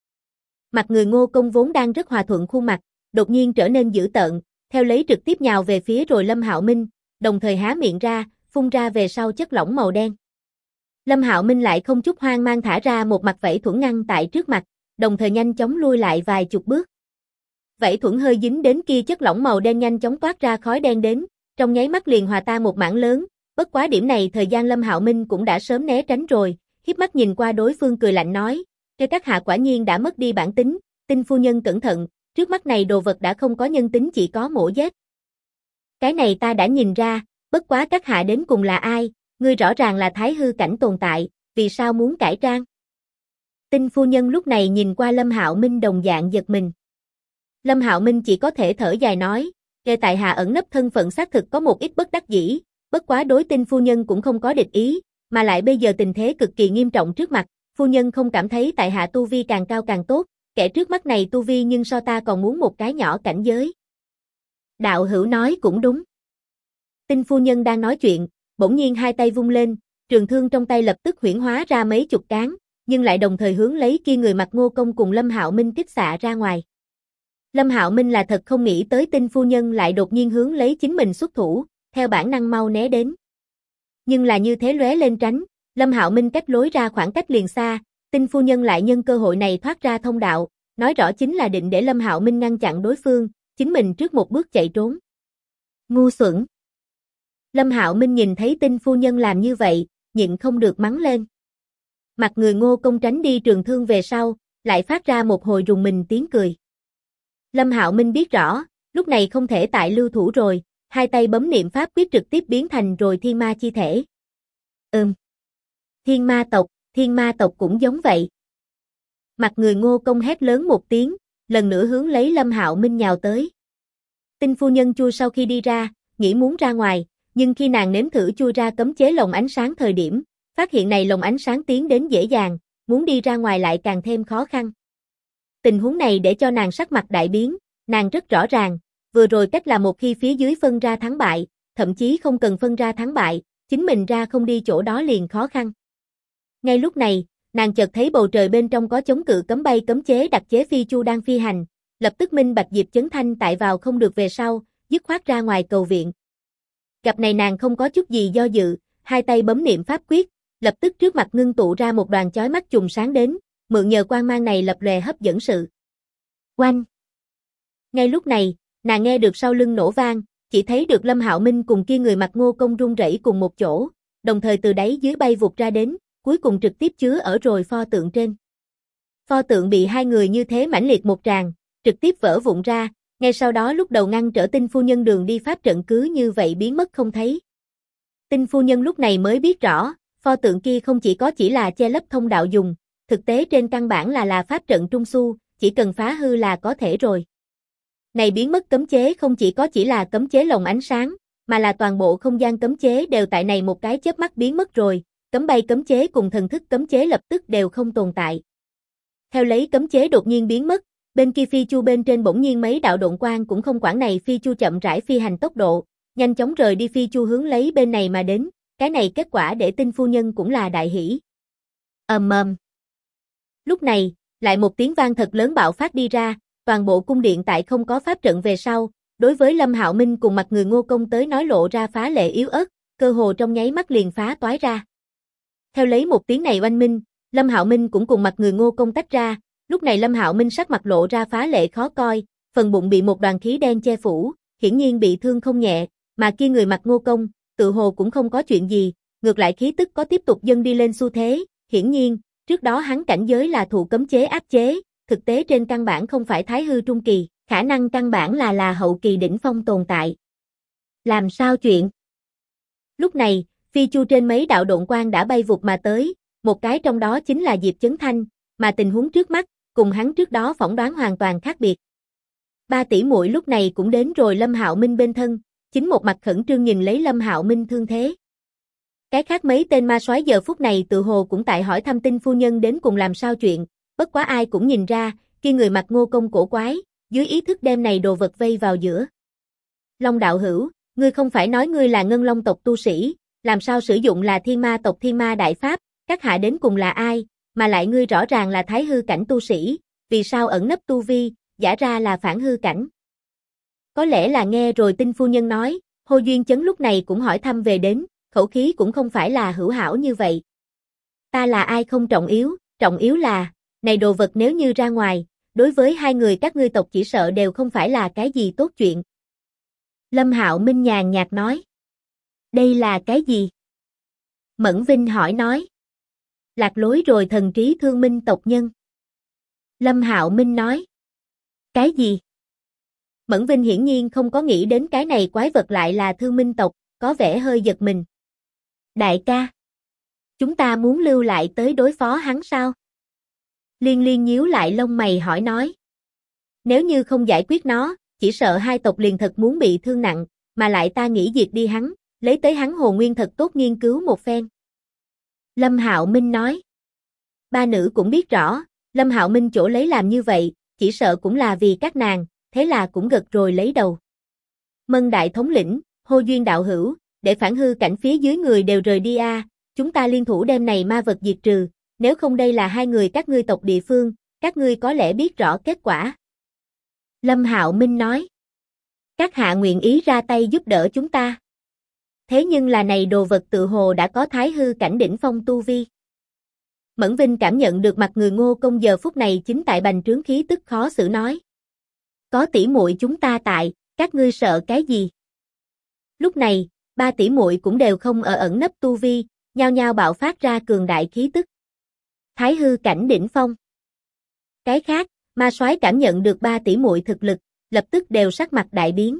Mặt người Ngô Công vốn đang rất hòa thuận khuôn mặt, đột nhiên trở nên dữ tợn, theo lấy trực tiếp nhào về phía rồi Lâm Hạo Minh, đồng thời há miệng ra, phun ra về sau chất lỏng màu đen. Lâm Hạo Minh lại không chút hoang mang thả ra một mặt vảy thuẫn ngăn tại trước mặt, đồng thời nhanh chóng lui lại vài chục bước. Vảy thuẫn hơi dính đến kia chất lỏng màu đen nhanh chóng toát ra khói đen đến, trong nháy mắt liền hòa tan một mảng lớn, bất quá điểm này thời gian Lâm Hạo Minh cũng đã sớm né tránh rồi, híp mắt nhìn qua đối phương cười lạnh nói, "Cái các hạ quả nhiên đã mất đi bản tính, Tinh phu nhân cẩn thận, trước mắt này đồ vật đã không có nhân tính chỉ có mổ giết." Cái này ta đã nhìn ra, bất quá các hạ đến cùng là ai, ngươi rõ ràng là thái hư cảnh tồn tại, vì sao muốn cải trang? Tinh phu nhân lúc này nhìn qua Lâm Hạo Minh đồng dạng giật mình. Lâm Hạo Minh chỉ có thể thở dài nói, kể tại hạ ẩn nấp thân phận xác thực có một ít bất đắc dĩ, bất quá đối Tinh phu nhân cũng không có địch ý, mà lại bây giờ tình thế cực kỳ nghiêm trọng trước mặt, phu nhân không cảm thấy tại hạ tu vi càng cao càng tốt, kẻ trước mắt này tu vi nhưng so ta còn muốn một cái nhỏ cảnh giới. Đạo hữu nói cũng đúng. Tinh phu nhân đang nói chuyện, bỗng nhiên hai tay vung lên, trường thương trong tay lập tức huyễn hóa ra mấy chục cán, nhưng lại đồng thời hướng lấy kia người mặc Ngô Công cùng Lâm Hạo Minh kích xạ ra ngoài. Lâm Hạo Minh là thật không nghĩ tới Tinh phu nhân lại đột nhiên hướng lấy chính mình xuất thủ, theo bản năng mau né đến. Nhưng là như thế lóe lên tránh, Lâm Hạo Minh cách lối ra khoảng cách liền xa, Tinh phu nhân lại nhân cơ hội này thoát ra thông đạo, nói rõ chính là định để Lâm Hạo Minh ngăn chặn đối phương, chính mình trước một bước chạy trốn. Ngu xuẩn. Lâm Hạo Minh nhìn thấy Tinh phu nhân làm như vậy, nhịn không được mắng lên. Mặt người Ngô Công tránh đi trường thương về sau, lại phát ra một hồi rùng mình tiếng cười. Lâm Hạo Minh biết rõ, lúc này không thể tại lưu thủ rồi, hai tay bấm niệm pháp quyết trực tiếp biến thành rồi thiên ma chi thể. Thiên ma tộc cũng giống vậy. Mặt người Ngô Công hét lớn một tiếng, lần nữa hướng lấy Lâm Hạo Minh nhào tới. Tinh phu nhân chui sau khi đi ra, nghĩ muốn ra ngoài, nhưng khi nàng nếm thử chui ra cấm chế lồng ánh sáng thời điểm, Phát hiện này lồng ánh sáng tiến đến dễ dàng, muốn đi ra ngoài lại càng thêm khó khăn. Tình huống này để cho nàng sắc mặt đại biến, nàng rất rõ ràng, vừa rồi cách là một khi phía dưới phân ra thắng bại, thậm chí không cần phân ra thắng bại, chính mình ra không đi chỗ đó liền khó khăn. Ngay lúc này, nàng chợt thấy bầu trời bên trong có chống cự cấm bay cấm chế đặc chế phi chu đang phi hành, lập tức minh bạch Diệp Chấn Thanh tại vào không được về sau, dứt khoát ra ngoài cầu viện. Gặp này nàng không có chút gì do dự, hai tay bấm niệm pháp quyết, lập tức trước mặt ngưng tụ ra một đoàn chói mắt chùm sáng đến, mượn nhờ quang mang này lập lòe hấp dẫn sự. Oanh! Ngay lúc này, nàng nghe được sau lưng nổ vang, chỉ thấy được Lâm Hạo Minh cùng kia người mặc Ngô Công run rẩy cùng một chỗ, đồng thời từ đáy dưới bay vụt ra đến, cuối cùng trực tiếp chứa ở rồi pho tượng trên. Pho tượng bị hai người như thế mãnh liệt một tràng, trực tiếp vỡ vụn ra, ngay sau đó lúc đầu ngăn trở Tinh phu nhân đường đi pháp trận cứ như vậy biến mất không thấy. Tinh phu nhân lúc này mới biết rõ, pho tượng kia không chỉ là che lấp thông đạo dùng, thực tế trên căn bản là pháp trận trung su, chỉ cần phá hư là có thể rồi. Này biến mất cấm chế không chỉ là cấm chế lồng ánh sáng, mà là toàn bộ không gian cấm chế đều tại này một cái chớp mắt biến mất rồi, cấm bay cấm chế cùng thần thức cấm chế lập tức đều không tồn tại. Theo lấy cấm chế đột nhiên biến mất, bên kia phi chu bên trên bỗng nhiên mấy đạo độn quang cũng không quản này phi chu chậm rãi phi hành tốc độ, nhanh chóng rời đi phi chu hướng lấy bên này mà đến, cái này kết quả để Tinh phu nhân cũng là đại hỉ. Ầm ầm. Lúc này, lại một tiếng vang thật lớn bạo phát đi ra, toàn bộ cung điện tại không có pháp trận về sau, đối với Lâm Hạo Minh cùng mặt người Ngô Công tới nói lộ ra phá lệ yếu ớt, cơ hồ trong nháy mắt liền phá toái ra. Theo lấy một tiếng này oanh minh, Lâm Hạo Minh cũng cùng mặt người Ngô Công tách ra, lúc này Lâm Hạo Minh sắc mặt lộ ra phá lệ khó coi, phần bụng bị một đoàn khí đen che phủ, hiển nhiên bị thương không nhẹ, mà kia người mặt Ngô Công, tự hồ cũng không có chuyện gì, ngược lại khí tức có tiếp tục dâng đi lên xu thế, hiển nhiên, trước đó hắn cảnh giới là thụ cấm chế áp chế, thực tế trên căn bản không phải thái hư trung kỳ, khả năng căn bản là hậu kỳ đỉnh phong tồn tại. Làm sao chuyện? Lúc này, phi chu trên mấy đạo độn quang đã bay vụt mà tới, một cái trong đó chính là Diệp Chấn Thanh, mà tình huống trước mắt, cùng hắn trước đó phỏng đoán hoàn toàn khác biệt. Ba tỷ muội lúc này cũng đến rồi Lâm Hạo Minh bên thân, chính một mặt khẩn trương nhìn lấy Lâm Hạo Minh thương thế. Cái khác mấy tên ma soái giờ phút này tự hồ cũng tại hỏi thăm Tinh phu nhân đến cùng làm sao chuyện, bất quá ai cũng nhìn ra, kia người mặc Ngô Công cổ quái, dưới ý thức đem này đồ vật vây vào giữa. Long đạo hữu, ngươi không phải nói ngươi là Ngân Long tộc tu sĩ, làm sao sử dụng là Thiên Ma tộc Thiên Ma đại pháp, các hạ đến cùng là ai, mà lại ngươi rõ ràng là thái hư cảnh tu sĩ, vì sao ẩn nấp tu vi, giả ra là phản hư cảnh. Có lẽ là nghe rồi Tinh phu nhân nói, Hồ Duyên Chấn lúc này cũng hỏi thăm về đến, khẩu khí cũng không phải là hữu hảo như vậy. Ta là ai không trọng yếu là, này đồ vật nếu như ra ngoài, đối với hai người các ngươi tộc chỉ sợ đều không phải là cái gì tốt chuyện. Lâm Hạo Minh nhàn nhạt nói. Đây là cái gì? Mẫn Vinh hỏi nói. Lạc lối rồi thần trí thương minh tộc nhân. Lâm Hạo Minh nói. Cái gì? Mẫn Vinh hiển nhiên không có nghĩ đến cái này quái vật lại là thương minh tộc, có vẻ hơi giật mình. Đại ca, chúng ta muốn lưu lại tới đối phó hắn sao? Liên Liên nhíu lại lông mày hỏi nói. Nếu như không giải quyết nó, chỉ sợ hai tộc liền thật muốn bị thương nặng, mà lại ta nghĩ diệt đi hắn, lấy tới hắn hồn nguyên thật tốt nghiên cứu một phen. Lâm Hạo Minh nói. Ba nữ cũng biết rõ, Lâm Hạo Minh chỗ lấy làm như vậy, chỉ sợ cũng là vì các nàng, thế là cũng gật rồi lấy đầu. Mân đại thống lĩnh, Hô Duyên đạo hữu, để phản hư cảnh phía dưới người đều rời đi chúng ta liên thủ đem này ma vật diệt trừ, nếu không đây là hai người các ngươi tộc địa phương, các ngươi có lẽ biết rõ kết quả. Lâm Hạo Minh nói. Các hạ nguyện ý ra tay giúp đỡ chúng ta. Thế nhưng là này đồ vật tự hồ đã có thái hư cảnh đỉnh phong tu vi. Mẫn Vinh cảm nhận được mặt người Ngô Công giờ phút này chính tại bành trướng khí tức khó xử nói. Có tỷ muội chúng ta tại, các ngươi sợ cái gì? Lúc này, ba tỷ muội cũng đều không ở ẩn nấp tu vi, nhao nhao bạo phát ra cường đại khí tức. Thái hư cảnh đỉnh phong. Cái khác, ma soái cảm nhận được ba tỷ muội thực lực, lập tức đều sắc mặt đại biến.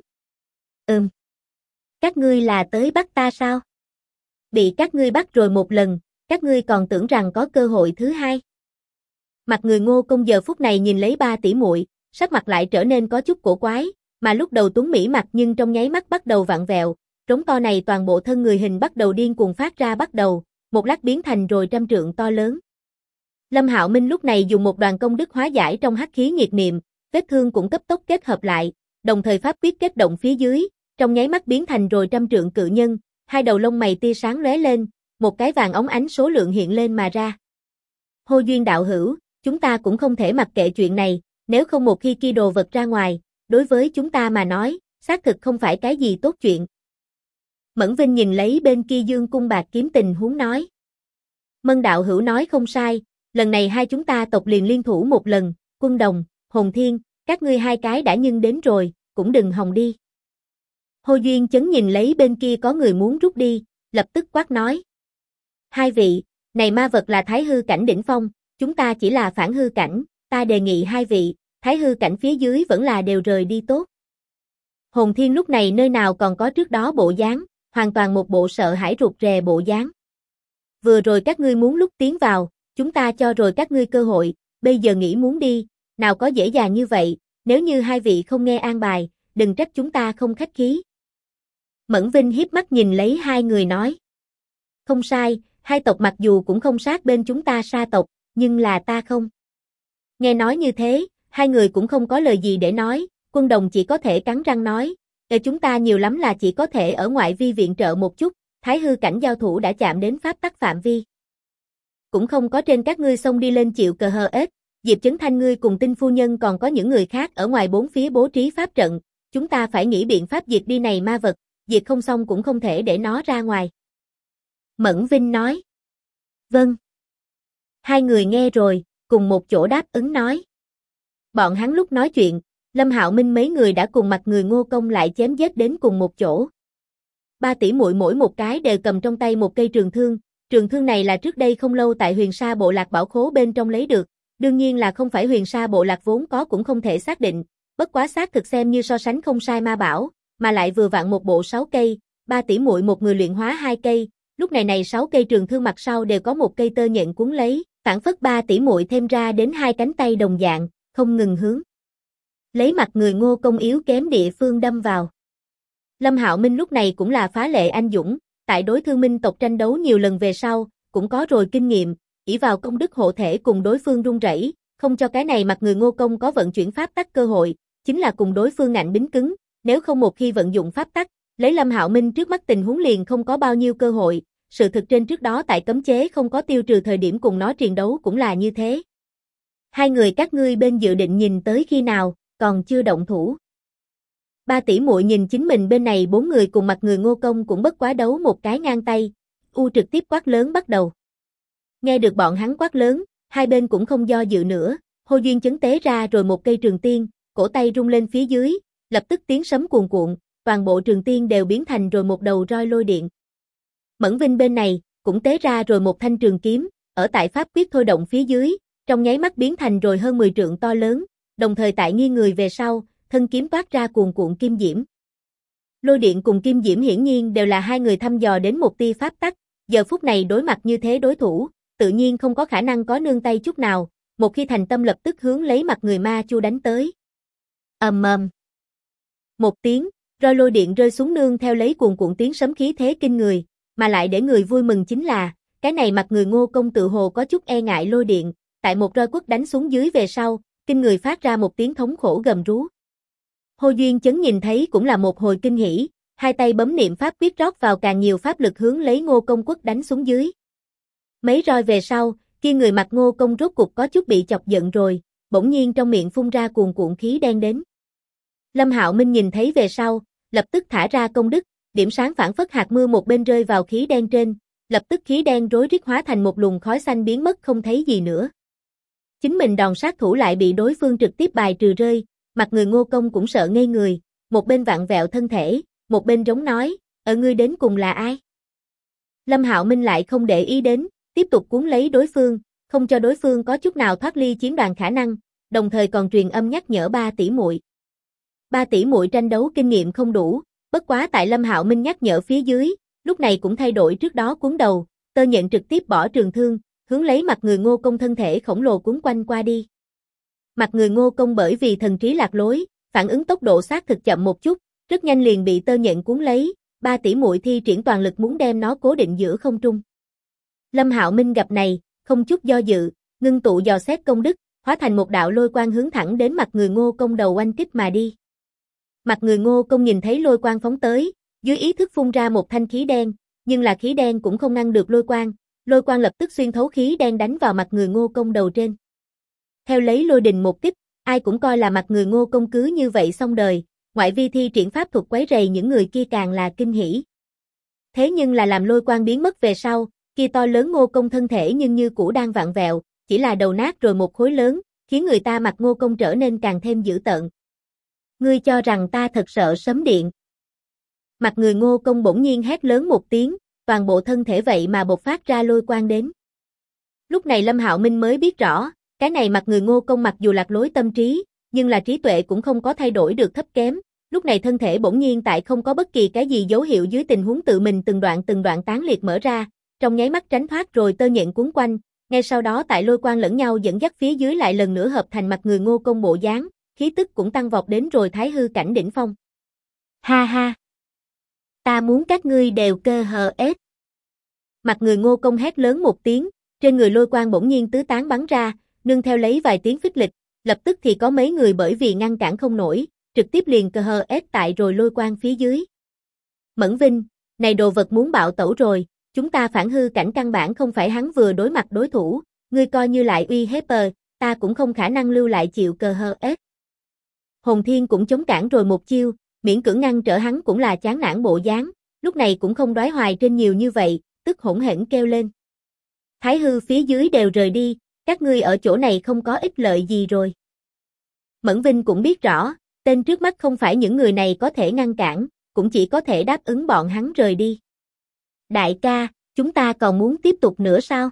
Các ngươi là tới bắt ta sao? Bị các ngươi bắt rồi một lần, các ngươi còn tưởng rằng có cơ hội thứ hai. Mặt người Ngô Công giờ phút này nhìn lấy ba tỷ muội, sắc mặt lại trở nên có chút cổ quái, mà lúc đầu tuấn mỹ mặt nhưng trong nháy mắt bắt đầu vặn vẹo, trống to này toàn bộ thân người hình bắt đầu điên cuồng phát ra bắt đầu, một lát biến thành rồi trăm trượng to lớn. Lâm Hạo Minh lúc này dùng một đoàn công đức hóa giải trong hắc khí nhiệt niệm, vết thương cũng cấp tốc kết hợp lại, đồng thời pháp quyết kết động phía dưới, trong nháy mắt biến thành rồi trăm trượng cự nhân, hai đầu lông mày tia sáng lóe lên, một cái vàng óng ánh số lượng hiện lên mà ra. Hô Duyên đạo hữu, chúng ta cũng không thể mặc kệ chuyện này, nếu không một khi kia đồ vật ra ngoài, đối với chúng ta mà nói, xác thực không phải cái gì tốt chuyện. Mẫn Vinh nhìn lấy bên kia dương cung bạc kiếm tình huống nói. Mân đạo hữu nói không sai, lần này hai chúng ta tộc liền liên thủ một lần, Quân Đồng, Hồn Thiên, các ngươi hai cái đã nhưng đến rồi, cũng đừng hòng đi. Hô Duyên chấn nhìn lấy bên kia có người muốn rút đi, lập tức quát nói. Hai vị, này ma vật là thái hư cảnh đỉnh phong, chúng ta chỉ là phản hư cảnh, ta đề nghị hai vị, thái hư cảnh phía dưới vẫn là đều rời đi tốt. Hồn Thiên lúc này nơi nào còn có trước đó bộ dáng, hoàn toàn một bộ sợ hãi rụt rè bộ dáng. Vừa rồi các ngươi muốn lúc tiến vào, chúng ta cho rồi các ngươi cơ hội, bây giờ nghĩ muốn đi, nào có dễ dàng như vậy, nếu như hai vị không nghe an bài, đừng trách chúng ta không khách khí. Mẫn Vinh hiếp mắt nhìn lấy hai người nói. Không sai, hai tộc mặc dù cũng không sát bên chúng ta Sa tộc, nhưng là ta không. Nghe nói như thế, hai người cũng không có lời gì để nói, Quân Đồng chỉ có thể cắn răng nói, chúng ta nhiều lắm là chỉ có thể ở ngoại vi viện trợ một chút, thái hư cảnh giao thủ đã chạm đến pháp tắc phạm vi. Cũng không có trên các ngươi xông đi lên chịu cờ hờ ết, Diệp Chấn Thanh ngươi cùng Tinh phu nhân còn có những người khác ở ngoài bốn phía bố trí pháp trận, chúng ta phải nghĩ biện pháp diệt đi này ma vật, diệt không xong cũng không thể để nó ra ngoài. Mẫn Vinh nói. Vâng. Hai người nghe rồi, cùng một chỗ đáp ứng nói. Bọn hắn lúc nói chuyện, Lâm Hạo Minh mấy người đã cùng mặt người Ngô Công lại chém giết đến cùng một chỗ. Ba tỷ muội mỗi một cái đều cầm trong tay một cây trường thương này là trước đây không lâu tại Huyền Sa bộ lạc bảo khố bên trong lấy được, đương nhiên là không phải Huyền Sa bộ lạc vốn có cũng không thể xác định, bất quá xác thực xem như so sánh không sai ma bảo, mà lại vừa vặn một bộ 6 cây, ba tỷ muội một người luyện hóa 2 cây, lúc này 6 cây trường thương mặt sau đều có một cây tơ nhện cuốn lấy, phản phất ba tỷ muội thêm ra đến hai cánh tay đồng dạng, không ngừng hướng lấy mặt người Ngô Công yếu kém địa phương đâm vào. Lâm Hạo Minh lúc này cũng là phá lệ anh dũng, tại đối Thương Minh tộc tranh đấu nhiều lần về sau, cũng có rồi kinh nghiệm, ỷ vào công đức hộ thể cùng đối phương run rẩy, không cho cái này mặt người Ngô Công có vận chuyển pháp tắc cơ hội, chính là cùng đối phương ngạnh bính cứng, nếu không một khi vận dụng pháp tắc, lấy Lâm Hạo Minh trước mắt tình huống liền không có bao nhiêu cơ hội, sự thực trên trước đó tại cấm chế không có tiêu trừ thời điểm cùng nó triền đấu cũng là như thế. Hai người các ngươi bên dự định nhìn tới khi nào, còn chưa động thủ. Ba tỷ muội nhìn chính mình bên này bốn người cùng mặt người Ngô Công cũng bất quá đấu một cái ngang tay, trực tiếp quát lớn bắt đầu. Nghe được bọn hắn quát lớn, hai bên cũng không do dự nữa, Hô Duyên chấn tế ra rồi một cây trường tiên, cổ tay rung lên phía dưới, lập tức tiếng sấm cuồn cuộn, toàn bộ trường tiên đều biến thành rồi một đầu roi lôi điện. Mẫn Vinh bên này, cũng tế ra rồi một thanh trường kiếm, ở tại pháp quyết thôi động phía dưới, trong nháy mắt biến thành rồi hơn 10 trượng to lớn, đồng thời tại nghiêng người về sau, thân kiếm toát ra cuồn cuộn kim diễm. Lôi điện cùng kim diễm hiển nhiên đều là hai người thăm dò đến một tia pháp tắc, giờ phút này đối mặt như thế đối thủ, tự nhiên không có khả năng có nương tay chút nào, một khi thành tâm lập tức hướng lấy mặt người ma chu đánh tới. Ầm ầm. Một tiếng, roi lôi điện rơi xuống nương theo lấy cuồn cuộn tiếng sấm khí thế kinh người, mà lại để người vui mừng chính là, cái này mặt người Ngô Công tự hồ có chút e ngại lôi điện, tại một roi quất đánh xuống dưới về sau, kinh người phát ra một tiếng thống khổ gầm rú. Hô Duyên chấn nhìn thấy cũng là một hồi kinh hỉ, hai tay bấm niệm pháp quyết rót vào càng nhiều pháp lực hướng lấy Ngô Công quất đánh xuống dưới. Mấy roi về sau, kia người mặt Ngô Công rốt cục có chút bị chọc giận rồi, bỗng nhiên trong miệng phun ra cuồn cuộn khí đen đến. Lâm Hạo Minh nhìn thấy về sau, lập tức thả ra công đức, điểm sáng phản phất hạt mưa một bên rơi vào khí đen trên, lập tức khí đen rối rít hóa thành một luồng khói xanh biến mất không thấy gì nữa. Chính mình đòn sát thủ lại bị đối phương trực tiếp bài trừ rơi, mặt người Ngô Công cũng sợ ngây người, một bên vặn vẹo thân thể, một bên giống nói, ngươi đến cùng là ai? Lâm Hạo Minh lại không để ý đến, tiếp tục cuốn lấy đối phương, không cho đối phương có chút nào thoát ly chiến đoàn khả năng, đồng thời còn truyền âm nhắc nhở ba tỷ muội. Ba tỷ muội tranh đấu kinh nghiệm không đủ, bất quá tại Lâm Hạo Minh nhắc nhở phía dưới, lúc này cũng thay đổi trước đó cuốn đầu, tơ nhện trực tiếp bỏ trường thương, hướng lấy mặt người Ngô Công thân thể khổng lồ cuốn quanh qua đi. Mặt người Ngô Công bởi vì thần trí lạc lối, phản ứng tốc độ xác thực chậm một chút, rất nhanh liền bị tơ nhện cuốn lấy, ba tỷ muội thi triển toàn lực muốn đem nó cố định giữa không trung. Lâm Hạo Minh gặp này, không chút do dự, ngưng tụ dò xét công đức, hóa thành một đạo lôi quang hướng thẳng đến mặt người Ngô Công đầu oanh kích mà đi. Mặt người Ngô Công nhìn thấy lôi quang phóng tới, dưới ý thức phun ra một thanh khí đen, nhưng là khí đen cũng không ngăn được lôi quang lập tức xuyên thấu khí đen đánh vào mặt người Ngô Công đầu trên. Theo lấy lôi đình một kích, ai cũng coi là mặt người Ngô Công cứ như vậy xong đời, ngoại vi thi triển pháp thuật quấy rầy những người kia càng là kinh hỉ. Thế nhưng là làm lôi quang biến mất về sau, kia to lớn Ngô Công thân thể nhưng như cũ đang vặn vẹo, chỉ là đầu nát rồi một khối lớn, khiến người ta mặt Ngô Công trở nên càng thêm dữ tợn. Ngươi cho rằng ta thật sợ sấm điện? Mặt người Ngô Công bỗng nhiên hét lớn một tiếng, toàn bộ thân thể vậy mà bộc phát ra lôi quang đến. Lúc này Lâm Hạo Minh mới biết rõ, cái này mặt người Ngô Công mặc dù lạc lối tâm trí, nhưng là trí tuệ cũng không có thay đổi được thấp kém. Lúc này thân thể bỗng nhiên tại không có bất kỳ cái gì dấu hiệu dưới tình huống tự mình từng đoạn tán liệt mở ra, trong nháy mắt tránh thoát rồi tơ nhện cuốn quanh, ngay sau đó tại lôi quang lẫn nhau dẫn dắt phía dưới lại lần nữa hợp thành mặt người Ngô Công bộ dáng, khí tức cũng tăng vọt đến rồi thái hư cảnh đỉnh phong. Ha ha! Ta muốn các ngươi đều cơ hờ ết. Mặt người Ngô Công hét lớn một tiếng, trên người lôi quang bỗng nhiên tứ tán bắn ra, nương theo lấy vài tiếng phích lịch, lập tức thì có mấy người bởi vì ngăn cản không nổi, trực tiếp liền cơ hờ ết tại rồi lôi quang phía dưới. Mẫn Vinh, này đồ vật muốn bạo tẩu rồi, chúng ta phản hư cảnh căn bản không phải hắn vừa đối mặt đối thủ, ngươi coi như lại uy hiếp ta cũng không khả năng lưu lại chịu cơ hờ ết. Hồn Thiên cũng chống cản rồi một chiêu, miễn cưỡng ngăn trở hắn cũng là chán nản bộ dáng, lúc này cũng không đoái hoài trên nhiều như vậy, tức hỗn hển kêu lên. Thái hư phía dưới đều rời đi, các ngươi ở chỗ này không có ích lợi gì rồi. Mẫn Vinh cũng biết rõ, tên trước mắt không phải những người này có thể ngăn cản, cũng chỉ có thể đáp ứng bọn hắn rời đi. Đại ca, chúng ta còn muốn tiếp tục nữa sao?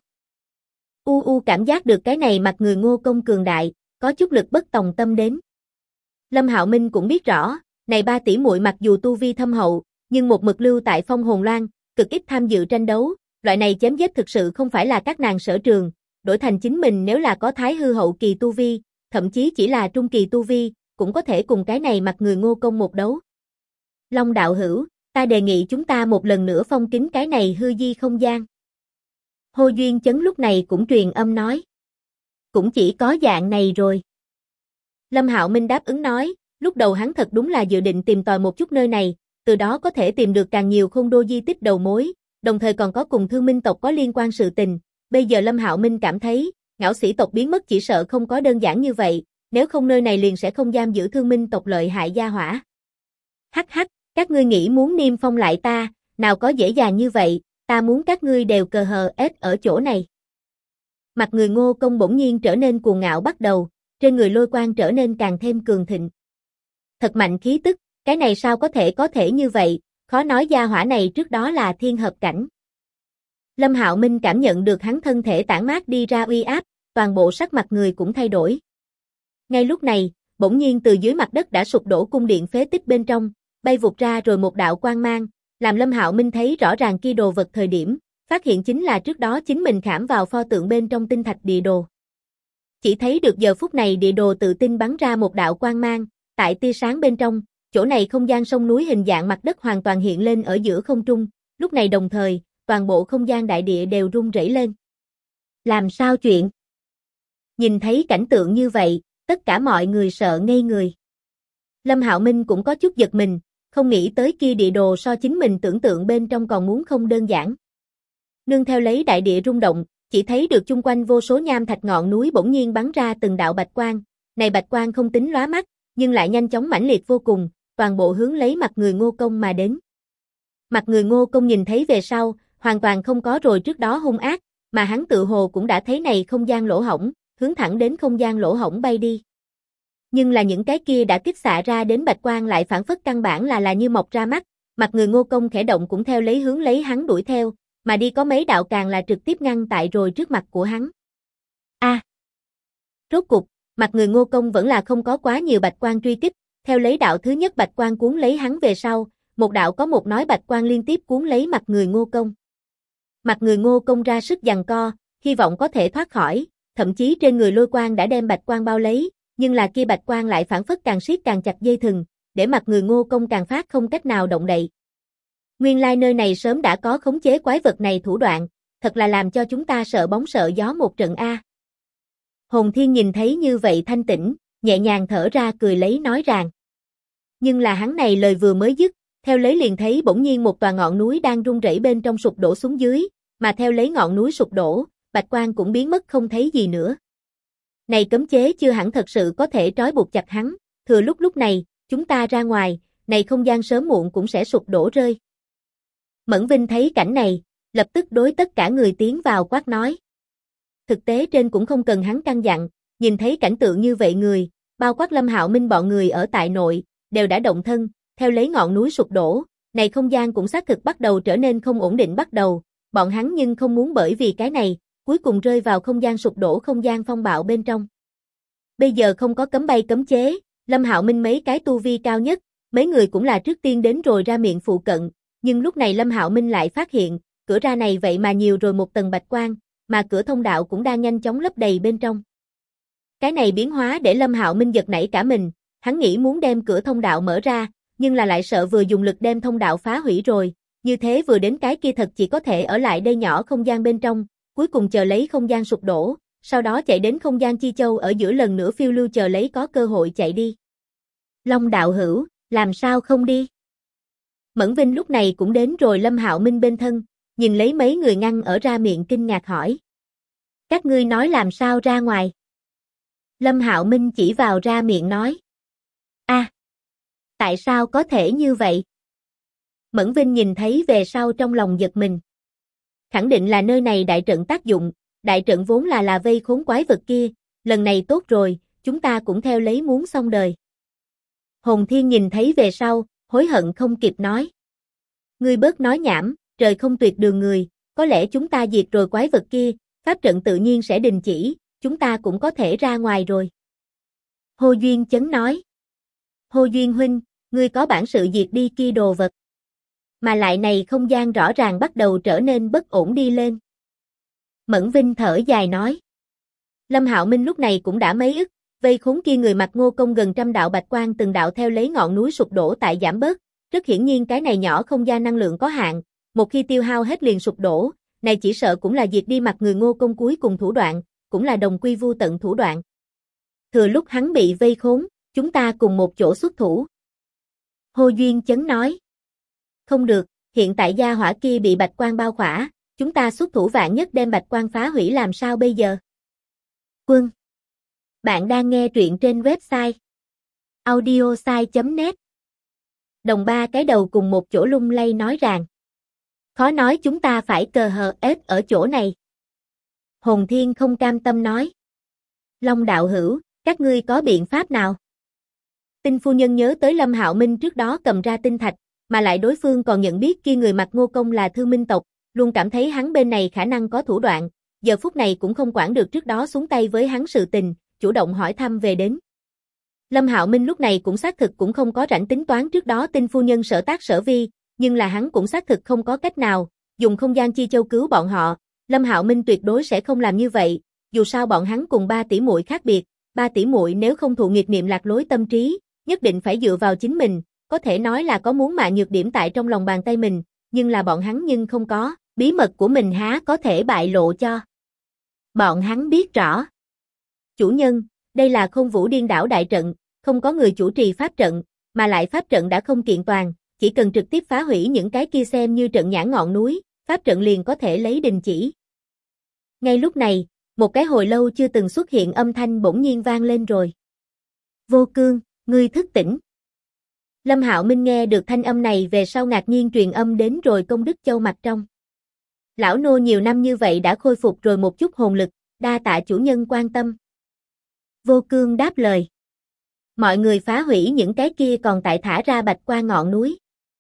Cảm giác được cái này mặt người Ngô Công cường đại, có chút lực bất tòng tâm đến. Lâm Hạo Minh cũng biết rõ, này ba tỷ muội mặc dù tu vi thâm hậu, nhưng một mực lưu tại Phong Hồn Loan, cực ít tham dự tranh đấu, loại này chém giết thực sự không phải là các nàng sở trường, đổi thành chính mình nếu là có thái hư hậu kỳ tu vi, thậm chí chỉ là trung kỳ tu vi, cũng có thể cùng cái này mặt người Ngô Công một đấu. Long đạo hữu, ta đề nghị chúng ta một lần nữa phong kín cái này hư di không gian. Hồ Duyên Chấn lúc này cũng truyền âm nói. Cũng chỉ có dạng này rồi. Lâm Hạo Minh đáp ứng nói, lúc đầu hắn thật đúng là dự định tìm tòi một chút nơi này, từ đó có thể tìm được càng nhiều Khôn Đô di tích đầu mối, đồng thời còn có cùng Thương Minh tộc có liên quan sự tình. Bây giờ Lâm Hạo Minh cảm thấy, Ngạo Sĩ tộc biến mất chỉ sợ không có đơn giản như vậy, nếu không nơi này liền sẽ không giam giữ Thương Minh tộc lợi hại gia hỏa. Hắc hắc, các ngươi nghĩ muốn niêm phong lại ta, nào có dễ dàng như vậy, ta muốn các ngươi đều cờ hờ ết ở chỗ này. Mặt người Ngô Công bỗng nhiên trở nên cuồng ngạo bắt đầu, trên người lôi quang trở nên càng thêm cường thịnh. Thật mạnh khí tức, cái này sao có thể như vậy, khó nói gia hỏa này trước đó là thiên hợp cảnh. Lâm Hạo Minh cảm nhận được hắn thân thể tản mát đi ra uy áp, toàn bộ sắc mặt người cũng thay đổi. Ngay lúc này, bỗng nhiên từ dưới mặt đất đã sụp đổ cung điện phế tích bên trong, bay vụt ra rồi một đạo quang mang, làm Lâm Hạo Minh thấy rõ ràng kia đồ vật thời điểm, phát hiện chính là trước đó chính mình khảm vào pho tượng bên trong tinh thạch địa đồ. Chỉ thấy được giờ phút này địa đồ tự tin bắn ra một đạo quang mang, tại tia sáng bên trong, chỗ này không gian sông núi hình dạng mặt đất hoàn toàn hiện lên ở giữa không trung, lúc này đồng thời, toàn bộ không gian đại địa đều rung rẩy lên. Làm sao chuyện? Nhìn thấy cảnh tượng như vậy, tất cả mọi người sợ ngây người. Lâm Hạo Minh cũng có chút giật mình, không nghĩ tới kia địa đồ so chính mình tưởng tượng bên trong còn muốn không đơn giản. Nương theo lấy đại địa rung động, chỉ thấy được chung quanh vô số nham thạch ngọn núi bỗng nhiên bắn ra từng đạo bạch quang, này bạch quang không tính lóa mắt, nhưng lại nhanh chóng mãnh liệt vô cùng, toàn bộ hướng lấy mặt người Ngô Công mà đến. Mặt người Ngô Công nhìn thấy về sau, hoàn toàn không có rồi trước đó hung ác, mà hắn tự hồ cũng đã thấy này không gian lỗ hổng, hướng thẳng đến không gian lỗ hổng bay đi. Nhưng là những cái kia đã kích xạ ra đến bạch quang lại phản phất căn bản là như mọc ra mắt, mặt người Ngô Công khẽ động cũng theo lấy hướng lấy hắn đuổi theo, mà đi có mấy đạo càng là trực tiếp ngăn tại rồi trước mặt của hắn. Rốt cục, mặt người Ngô Công vẫn là không có quá nhiều bạch quang truy kích, theo lấy đạo thứ nhất bạch quang cuốn lấy hắn về sau, một đạo có một nói bạch quang liên tiếp cuốn lấy mặt người Ngô Công. Mặt người Ngô Công ra sức giằng co, hy vọng có thể thoát khỏi, thậm chí trên người lôi quang đã đem bạch quang bao lấy, nhưng là kia bạch quang lại phản phất càng siết càng chặt dây thừng, để mặt người Ngô Công càng phát không cách nào động đậy. Nguyên lai nơi này sớm đã có khống chế quái vật này thủ đoạn, thật là làm cho chúng ta sợ bóng sợ gió một trận a. Hồn Thiên nhìn thấy như vậy thanh tĩnh, nhẹ nhàng thở ra cười lấy nói rằng. Nhưng là hắn này lời vừa mới dứt, theo lấy liền thấy bỗng nhiên một tòa ngọn núi đang rung rẩy bên trong sụp đổ xuống dưới, mà theo lấy ngọn núi sụp đổ, bạch quang cũng biến mất không thấy gì nữa. Này cấm chế chưa hẳn thật sự có thể trói buộc chặt hắn, thừa lúc này, chúng ta ra ngoài, này không gian sớm muộn cũng sẽ sụp đổ rơi. Mẫn Vinh thấy cảnh này, lập tức đối tất cả người tiến vào quát nói. Thực tế trên cũng không cần hắn căn dặn, nhìn thấy cảnh tượng như vậy người, bao quát Lâm Hạo Minh bọn người ở tại nội, đều đã động thân, theo lấy ngọn núi sụp đổ, này không gian cũng xác thực bắt đầu trở nên không ổn định bắt đầu, bọn hắn nhưng không muốn bởi vì cái này, cuối cùng rơi vào không gian sụp đổ không gian phong bạo bên trong. Bây giờ không có cấm bay cấm chế, Lâm Hạo Minh mấy cái tu vi cao nhất, mấy người cũng là trước tiên đến rồi ra miệng phụ cận, nhưng lúc này Lâm Hạo Minh lại phát hiện, cửa ra này vậy mà nhiều rồi một tầng bạch quang, mà cửa thông đạo cũng đang nhanh chóng lấp đầy bên trong. Cái này biến hóa để Lâm Hạo Minh giật nảy cả mình, hắn nghĩ muốn đem cửa thông đạo mở ra, nhưng là lại sợ vừa dùng lực đem thông đạo phá hủy rồi, như thế vừa đến cái kia thật chỉ có thể ở lại đây nhỏ không gian bên trong, cuối cùng chờ lấy không gian sụp đổ, sau đó chạy đến không gian chi châu ở giữa lần nữa phiêu lưu chờ lấy có cơ hội chạy đi. Long đạo hữu, làm sao không đi? Mẫn Vinh lúc này cũng đến rồi Lâm Hạo Minh bên thân, nhìn lấy mấy người ngăn ở ra miệng kinh ngạc hỏi. Các ngươi nói làm sao ra ngoài? Lâm Hạo Minh chỉ vào ra miệng nói. Tại sao có thể như vậy? Mẫn Vinh nhìn thấy về sau trong lòng giật mình. Khẳng định là nơi này đại trận tác dụng, đại trận vốn là vây khốn quái vật kia, lần này tốt rồi, chúng ta cũng theo lấy muốn xong đời. Hồn Thiên nhìn thấy về sau, hối hận không kịp nói. Ngươi bớt nói nhảm, trời không tuyệt đường người, có lẽ chúng ta diệt rồi quái vật kia, pháp trận tự nhiên sẽ đình chỉ, chúng ta cũng có thể ra ngoài rồi. Hồ Duyên Chấn nói. Hồ Duyên huynh, ngươi có bản sự diệt đi kia đồ vật. Mà lại này không gian rõ ràng bắt đầu trở nên bất ổn đi lên. Mẫn Vinh thở dài nói. Lâm Hạo Minh lúc này cũng đã mấy ức, vây khốn kia người mặc Ngô Công gần trăm đạo bạch quang từng đạo theo lấy ngọn núi sụp đổ tại giảm bớt, rất hiển nhiên cái này nhỏ không gian năng lượng có hạn, một khi tiêu hao hết liền sụp đổ, này chỉ sợ cũng là diệt đi mặt người Ngô Công cuối cùng thủ đoạn, cũng là đồng quy vu tận thủ đoạn. Thừa lúc hắn bị vây khốn, chúng ta cùng một chỗ xuất thủ. Hồ Duyên Chấn nói. Không được, hiện tại gia hỏa kia bị bạch quang bao khỏa, chúng ta xuất thủ vạn nhất đem bạch quang phá hủy làm sao bây giờ? Quân. Bạn đang nghe truyện trên website audiosai.net. Đồng ba cái đầu cùng một chỗ lung lay nói rằng. Khó nói chúng ta phải cờ hờ ết ở chỗ này. Hồn Thiên không cam tâm nói. Long đạo hữu, các ngươi có biện pháp nào? Tinh phu nhân nhớ tới Lâm Hạo Minh trước đó cầm ra tinh thạch, mà lại đối phương còn nhận biết kia người mặc Ngô Công là Thương Minh tộc, luôn cảm thấy hắn bên này khả năng có thủ đoạn, giờ phút này cũng không quản được trước đó xuống tay với hắn sự tình, chủ động hỏi thăm về đến. Lâm Hạo Minh lúc này cũng xác thực cũng không có rảnh tính toán trước đó Tinh phu nhân sở tác sở vi, nhưng là hắn cũng xác thực không có cách nào, dùng không gian chi châu cứu bọn họ, Lâm Hạo Minh tuyệt đối sẽ không làm như vậy, dù sao bọn hắn cùng ba tỷ muội khác biệt, ba tỷ muội nếu không thụ nghiệt niệm lạc lối tâm trí, nhất định phải dựa vào chính mình, có thể nói là có muốn mà nhược điểm tại trong lòng bàn tay mình, nhưng là bọn hắn nhưng không có, bí mật của mình há có thể bại lộ cho. Bọn hắn biết rõ. Chủ nhân, đây là Không Vũ Điên Đảo đại trận, không có người chủ trì pháp trận, mà lại pháp trận đã không kiện toàn, chỉ cần trực tiếp phá hủy những cái kia xem như trận nhãn ngọn núi, pháp trận liền có thể lấy đình chỉ. Ngay lúc này, một cái hồi lâu chưa từng xuất hiện âm thanh bỗng nhiên vang lên rồi. Vô Cương, ngươi thức tỉnh. Lâm Hạo Minh nghe được thanh âm này về sau ngạc nhiên truyền âm đến rồi Công Đức Châu mặt trong. Lão nô nhiều năm như vậy đã khôi phục rồi một chút hồn lực, đa tạ chủ nhân quan tâm. Vô Cương đáp lời. Mọi người phá hủy những cái kia còn tại thả ra bạch qua ngọn núi.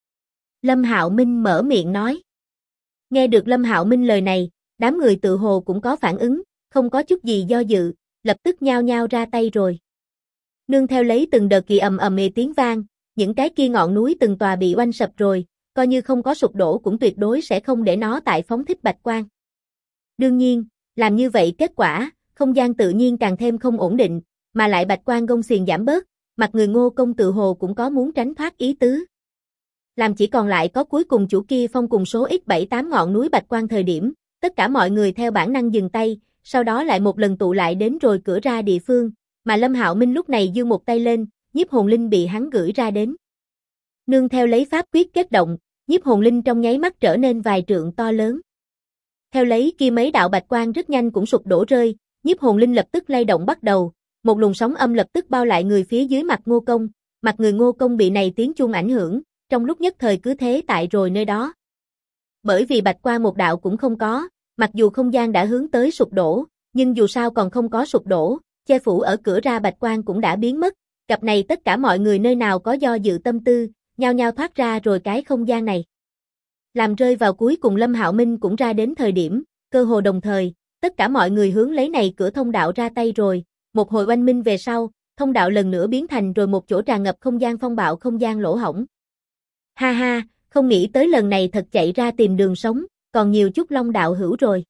Lâm Hạo Minh mở miệng nói. Nghe được Lâm Hạo Minh lời này, đám người tự hồ cũng có phản ứng, không có chút gì do dự, lập tức nhao nhao ra tay rồi. Nương theo lấy từng đợt kỳ ầm ầm tiếng vang, những cái kia ngọn núi từng tòa bị oanh sập rồi, coi như không có sụp đổ cũng tuyệt đối sẽ không để nó tại phóng thích bạch quang. Đương nhiên, làm như vậy kết quả, không gian tự nhiên càng thêm không ổn định, mà lại bạch quang gông xiềng giảm bớt, mặt người Ngô Công tự hồ cũng có muốn tránh thoát ý tứ. Làm chỉ còn lại có cuối cùng chủ kia phong cùng số ít 7-8 ngọn núi bạch quang thời điểm, tất cả mọi người theo bản năng dừng tay, sau đó lại một lần tụ lại đến rồi cửa ra địa phương, mà Lâm Hạo Minh lúc này giương một tay lên, nhiếp hồn linh bị hắn gửi ra đến. Nương theo lấy pháp quyết kết động, nhiếp hồn linh trong nháy mắt trở nên vài trượng to lớn. Theo lấy kia mấy đạo bạch quang rất nhanh cũng sụp đổ rơi, nhiếp hồn linh lập tức lay động bắt đầu, một luồng sóng âm lập tức bao lại người phía dưới mặt Ngô Công, mặt người Ngô Công bị này tiếng chuông ảnh hưởng, trong lúc nhất thời cứ thế tại rồi nơi đó. Bởi vì bạch quang một đạo cũng không có, mặc dù không gian đã hướng tới sụp đổ, nhưng dù sao còn không có sụp đổ, che phủ ở cửa ra bạch quang cũng đã biến mất, cặp này tất cả mọi người nơi nào có do dự tâm tư, nhao nhao thoát ra rồi cái không gian này. Làm rơi vào cuối cùng Lâm Hạo Minh cũng ra đến thời điểm, cơ hồ đồng thời, tất cả mọi người hướng lấy này cửa thông đạo ra tay rồi, một hồi oanh minh về sau, thông đạo lần nữa biến thành rồi một chỗ tràn ngập không gian phong bạo không gian lỗ hổng. Ha ha, không nghĩ tới lần này thật chạy ra tìm đường sống, còn nhiều chút Long đạo hữu rồi.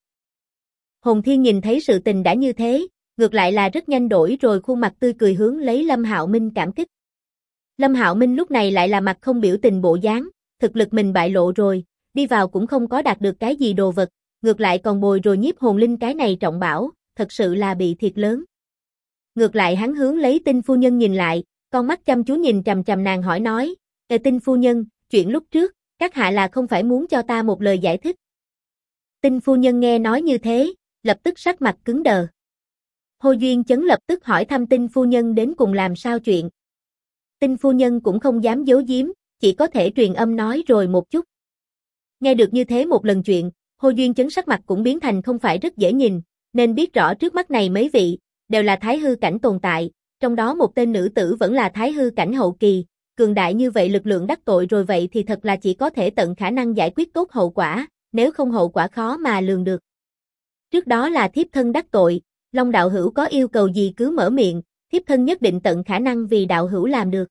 Hồn Thiên nhìn thấy sự tình đã như thế, ngược lại là rất nhanh đổi rồi khuôn mặt tươi cười hướng lấy Lâm Hạo Minh cảm kích. Lâm Hạo Minh lúc này lại là mặt không biểu tình bộ dáng, thực lực mình bại lộ rồi, đi vào cũng không có đạt được cái gì đồ vật, ngược lại còn bồi rồi nhiếp hồn linh cái này trọng bảo, thật sự là bị thiệt lớn. Ngược lại hắn hướng lấy Tinh phu nhân nhìn lại, con mắt chăm chú nhìn chằm chằm nàng hỏi nói, Tinh phu nhân, chuyện lúc trước, các hạ là không phải muốn cho ta một lời giải thích. Tinh phu nhân nghe nói như thế, lập tức sắc mặt cứng đờ. Hồ Duyên Chấn lập tức hỏi thăm Tinh phu nhân đến cùng làm sao chuyện. Tinh phu nhân cũng không dám giấu giếm, chỉ có thể truyền âm nói rồi một chút. Nghe được như thế một lần chuyện, Hồ Duyên Chấn sắc mặt cũng biến thành không phải rất dễ nhìn, nên biết rõ trước mắt này mấy vị, đều là thái hư cảnh tồn tại, trong đó một tên nữ tử vẫn là thái hư cảnh hậu kỳ, cường đại như vậy lực lượng đắc tội rồi vậy thì thật là chỉ có thể tận khả năng giải quyết tốt hậu quả, nếu không hậu quả khó mà lường được. Trước đó là thiếp thân đắc tội, Long đạo hữu có yêu cầu gì cứ mở miệng, thiếp thân nhất định tận khả năng vì đạo hữu làm được.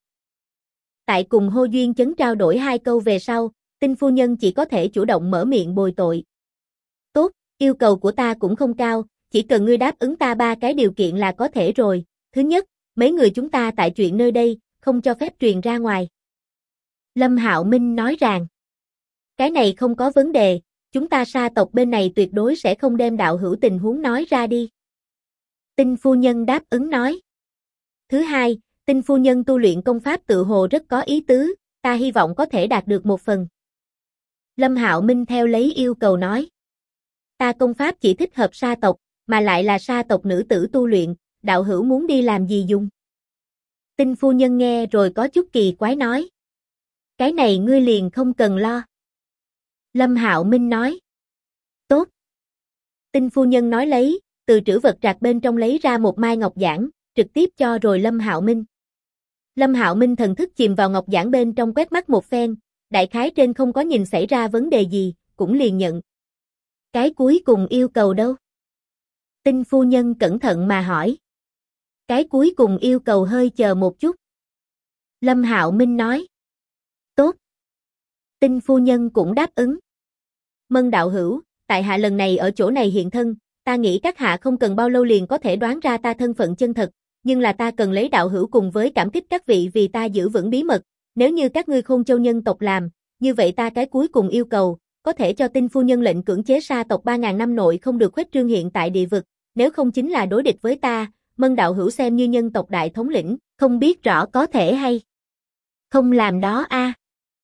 Tại cùng Hồ Duyên Chấn trao đổi hai câu về sau, Tinh phu nhân chỉ có thể chủ động mở miệng bồi tội. Tốt, yêu cầu của ta cũng không cao, chỉ cần ngươi đáp ứng ta 3 cái điều kiện là có thể rồi. Thứ nhất, mấy người chúng ta tại chuyện nơi đây, không cho phép truyền ra ngoài. Lâm Hạo Minh nói rằng, cái này không có vấn đề, chúng ta Sa tộc bên này tuyệt đối sẽ không đem đạo hữu tình huống nói ra đi. Tinh phu nhân đáp ứng nói. Thứ hai, Tinh phu nhân tu luyện công pháp tự hồ rất có ý tứ, ta hy vọng có thể đạt được một phần. Lâm Hạo Minh theo lấy yêu cầu nói. Ta công pháp chỉ thích hợp Sa tộc, mà lại là Sa tộc nữ tử tu luyện, đạo hữu muốn đi làm gì dùng? Tinh phu nhân nghe rồi có chút kỳ quái nói. Cái này ngươi liền không cần lo. Lâm Hạo Minh nói. Tốt. Tinh phu nhân nói lấy, từ trữ vật trạc bên trong lấy ra một mai ngọc giản, trực tiếp cho rồi Lâm Hạo Minh. Lâm Hạo Minh thần thức chìm vào ngọc giản bên trong quét mắt một phen, đại khái trên không có nhìn xảy ra vấn đề gì, cũng liền nhận. Cái cuối cùng yêu cầu đâu? Tinh phu nhân cẩn thận mà hỏi. Cái cuối cùng yêu cầu hơi chờ một chút. Lâm Hạo Minh nói. Tốt. Tinh phu nhân cũng đáp ứng. Mân đạo hữu, tại hạ lần này ở chỗ này hiện thân, ta nghĩ các hạ không cần bao lâu liền có thể đoán ra ta thân phận chân thật, nhưng là ta cần lấy đạo hữu cùng với cảm kích các vị vì ta giữ vững bí mật, nếu như các ngươi Khôn Châu nhân tộc làm, như vậy ta cái cuối cùng yêu cầu, có thể cho Tinh phu nhân lệnh cưỡng chế Sa tộc 3.000 năm nội không được khuếch trương hiện tại địa vực, nếu không chính là đối địch với ta, Mân đạo hữu xem như nhân tộc đại thống lĩnh, không biết rõ có thể hay không làm đó a.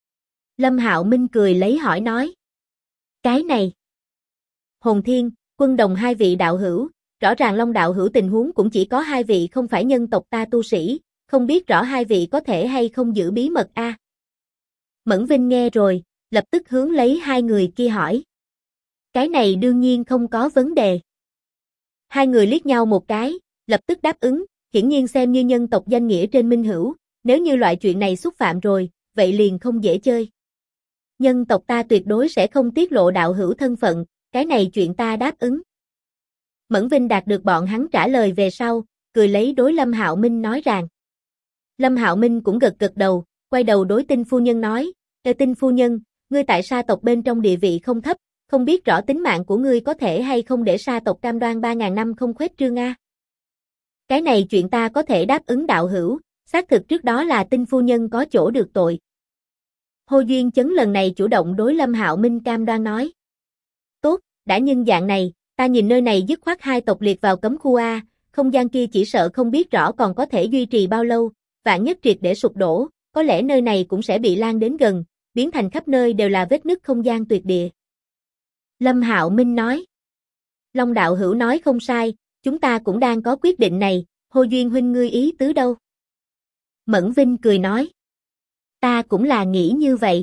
Lâm Hạo Minh cười lấy hỏi nói. Cái này. Hồn Thiên, Quân Đồng hai vị đạo hữu, rõ ràng Long đạo hữu tình huống cũng chỉ có hai vị không phải nhân tộc ta tu sĩ, không biết rõ hai vị có thể hay không giữ bí mật a. Mẫn Vinh nghe rồi, lập tức hướng lấy hai người kia hỏi. Cái này đương nhiên không có vấn đề. Hai người liếc nhau một cái, lập tức đáp ứng, hiển nhiên xem như nhân tộc danh nghĩa trên minh hữu, nếu như loại chuyện này xúc phạm rồi, vậy liền không dễ chơi. Nhân tộc ta tuyệt đối sẽ không tiết lộ đạo hữu thân phận, cái này chuyện ta đáp ứng. Mẫn Vinh đạt được bọn hắn trả lời về sau, cười lấy đối Lâm Hạo Minh nói rằng. Lâm Hạo Minh cũng gật gật đầu, quay đầu đối Tinh phu nhân nói, Tinh phu nhân, ngươi tại Sa tộc bên trong địa vị không thấp, không biết rõ tính mạng của ngươi có thể hay không để Sa tộc cam đoan 3.000 năm không khuếch trương a. Cái này chuyện ta có thể đáp ứng đạo hữu, xác thực trước đó là Tinh phu nhân có chỗ được tội. Hồ Duyên Chấn lần này chủ động đối Lâm Hạo Minh cam đoan nói. Tốt, đã nhưng dạng này, ta nhìn nơi này dứt khoát hai tộc liệt vào cấm khu A, không gian kia chỉ sợ không biết rõ còn có thể duy trì bao lâu, vạn nhất triệt để sụp đổ, có lẽ nơi này cũng sẽ bị lan đến gần, biến thành khắp nơi đều là vết nứt không gian tuyệt địa. Lâm Hạo Minh nói. Long đạo hữu nói không sai, chúng ta cũng đang có quyết định này, Hồ Duyên huynh ngươi ý tứ đâu? Mẫn Vinh cười nói. Ta cũng là nghĩ như vậy.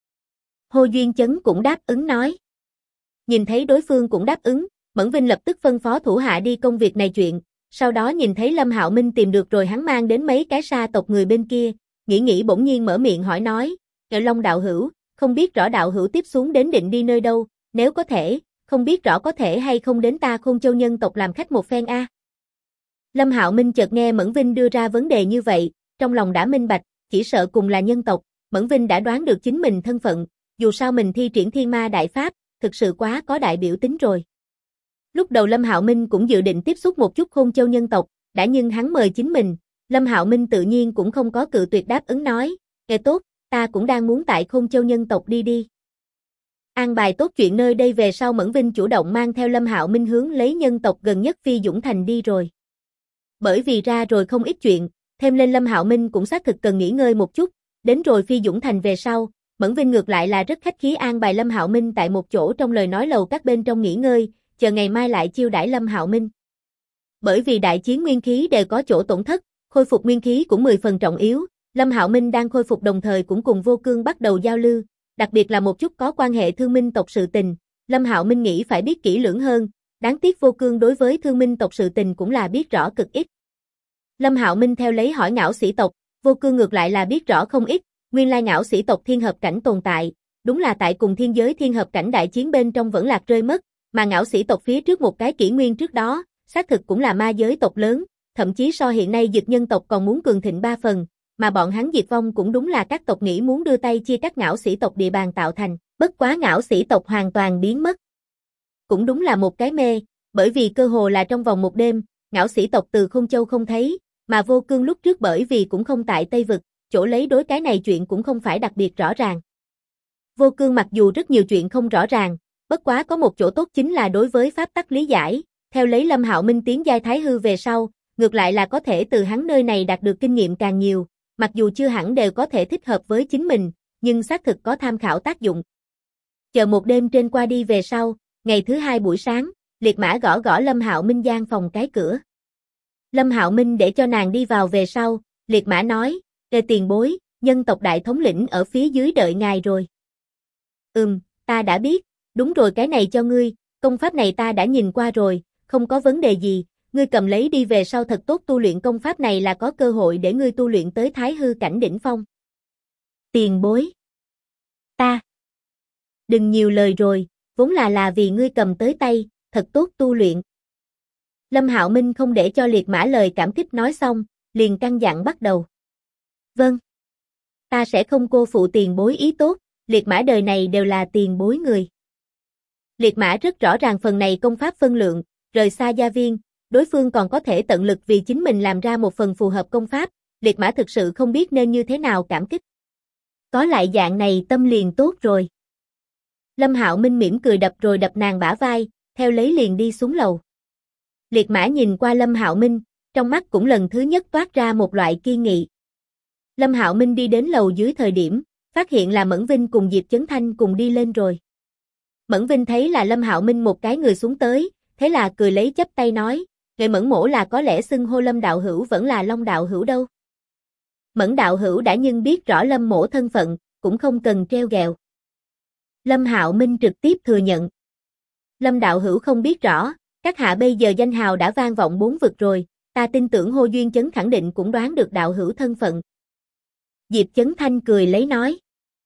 Hồ Duyên Chấn cũng đáp ứng nói. Nhìn thấy đối phương cũng đáp ứng, Mẫn Vinh lập tức phân phó thủ hạ đi công việc này chuyện, sau đó nhìn thấy Lâm Hạo Minh tìm được rồi hắn mang đến mấy cái sa tộc người bên kia, nghĩ bỗng nhiên mở miệng hỏi nói, Long đạo hữu, không biết rõ đạo hữu tiếp xuống đến định đi nơi đâu, nếu có thể, không biết rõ có thể hay không đến ta Khôn Châu nhân tộc làm khách một phen a. Lâm Hạo Minh chợt nghe Mẫn Vinh đưa ra vấn đề như vậy, trong lòng đã minh bạch, chỉ sợ cùng là nhân tộc, Mẫn Vinh đã đoán được chính mình thân phận, dù sao mình thi triển Thiên Ma Đại Pháp, thực sự quá có đại biểu tính rồi. Lúc đầu Lâm Hạo Minh cũng dự định tiếp xúc một chút Khôn Châu nhân tộc, đã nhưng hắn mời chính mình, Lâm Hạo Minh tự nhiên cũng không có cự tuyệt đáp ứng nói, nghe tốt, ta cũng đang muốn tại Khôn Châu nhân tộc đi. An bài tốt chuyện nơi đây về sau Mẫn Vinh chủ động mang theo Lâm Hạo Minh hướng lấy nhân tộc gần nhất Phi Dũng Thành đi rồi. Bởi vì ra rồi không ít chuyện, thêm lên Lâm Hạo Minh cũng xác thực cần nghỉ ngơi một chút, đến rồi Phi Dũng Thành về sau, Mẫn Vinh ngược lại là rất khách khí an bài Lâm Hạo Minh tại một chỗ trong lời nói lầu các bên trong nghỉ ngơi, chờ ngày mai lại chiêu đãi Lâm Hạo Minh. Bởi vì đại chiến nguyên khí đều có chỗ tổn thất, khôi phục nguyên khí cũng 10 phần trọng yếu, Lâm Hạo Minh đang khôi phục đồng thời cũng cùng Vô Cương bắt đầu giao lưu, đặc biệt là một chút có quan hệ thương minh tộc sự tình, Lâm Hạo Minh nghĩ phải biết kỹ lưỡng hơn, đáng tiếc Vô Cương đối với thương minh tộc sự tình cũng là biết rõ cực ít. Lâm Hạo Minh theo lấy hỏi ngạo sĩ tộc, Vô Cương ngược lại là biết rõ không ít, nguyên lai ngạo sĩ tộc thiên hợp cảnh tồn tại, đúng là tại cùng thiên giới thiên hợp cảnh đại chiến bên trong vẫn lạc rơi mất, mà ngạo sĩ tộc phía trước một cái kỷ nguyên trước đó, xác thực cũng là ma giới tộc lớn, thậm chí so hiện nay Dực nhân tộc còn muốn cường thịnh 3 phần, mà bọn hắn diệt vong cũng đúng là các tộc nghĩ muốn đưa tay chia cắt ngạo sĩ tộc địa bàn tạo thành, bất quá ngạo sĩ tộc hoàn toàn biến mất. Cũng đúng là một cái mê, bởi vì cơ hồ là trong vòng một đêm, ngạo sĩ tộc từ Khôn Châu không thấy, mà Vô Cương lúc trước bởi vì cũng không tại Tây Vực, chỗ lấy đối cái này chuyện cũng không phải đặc biệt rõ ràng. Vô Cương mặc dù rất nhiều chuyện không rõ ràng, bất quá có một chỗ tốt chính là đối với pháp tắc lý giải, theo lấy Lâm Hạo Minh tiến giai Thái Hư về sau, ngược lại là có thể từ hắn nơi này đạt được kinh nghiệm càng nhiều, mặc dù chưa hẳn đều có thể thích hợp với chính mình, nhưng xác thực có tham khảo tác dụng. Chờ một đêm trên qua đi về sau, ngày thứ hai buổi sáng, Liệt Mã gõ gõ Lâm Hạo Minh gian phòng cái cửa. Lâm Hạo Minh để cho nàng đi vào về sau, Liệt Mã nói, tiền bối, nhân tộc đại thống lĩnh ở phía dưới đợi ngài rồi. Ta đã biết, đúng rồi cái này cho ngươi, công pháp này ta đã nhìn qua rồi, không có vấn đề gì, ngươi cầm lấy đi về sau thật tốt tu luyện công pháp này là có cơ hội để ngươi tu luyện tới Thái Hư cảnh đỉnh phong. Tiền bối. Ta. Đừng nhiều lời rồi, vốn là vì ngươi cầm tới tay, thật tốt tu luyện. Lâm Hạo Minh không để cho Liệt Mã lời cảm kích nói xong, liền căn dặn bắt đầu. Vâng. Ta sẽ không cô phụ tiền bối ý tốt, Liệt Mã đời này đều là tiền bối người. Liệt Mã rất rõ ràng phần này công pháp phân lượng, rời xa gia viên, đối phương còn có thể tận lực vì chính mình làm ra một phần phù hợp công pháp, Liệt Mã thực sự không biết nên như thế nào cảm kích. Có lại dạng này tâm liền tốt rồi. Lâm Hạo Minh mỉm cười đập nàng bả vai, theo lấy liền đi xuống lầu. Liệt Mã nhìn qua Lâm Hạo Minh, trong mắt cũng lần thứ nhất toát ra một loại kiên nghị. Lâm Hạo Minh đi đến lầu dưới thời điểm, phát hiện là Mẫn Vinh cùng Diệp Chấn Thanh cùng đi lên rồi. Mẫn Vinh thấy là Lâm Hạo Minh một cái người xuống tới, thế là cười lấy chắp tay nói, người Mẫn mỗ là có lẽ xưng hô Lâm đạo hữu vẫn là Long đạo hữu đâu. Mẫn đạo hữu đã nhưng biết rõ Lâm mỗ thân phận, cũng không cần treo gẹo. Lâm Hạo Minh trực tiếp thừa nhận. Lâm đạo hữu không biết rõ, các hạ bây giờ danh hào đã vang vọng 4 vực rồi, ta tin tưởng Hồ Duyên Chấn khẳng định cũng đoán được đạo hữu thân phận. Diệp Chấn Thanh cười lấy nói.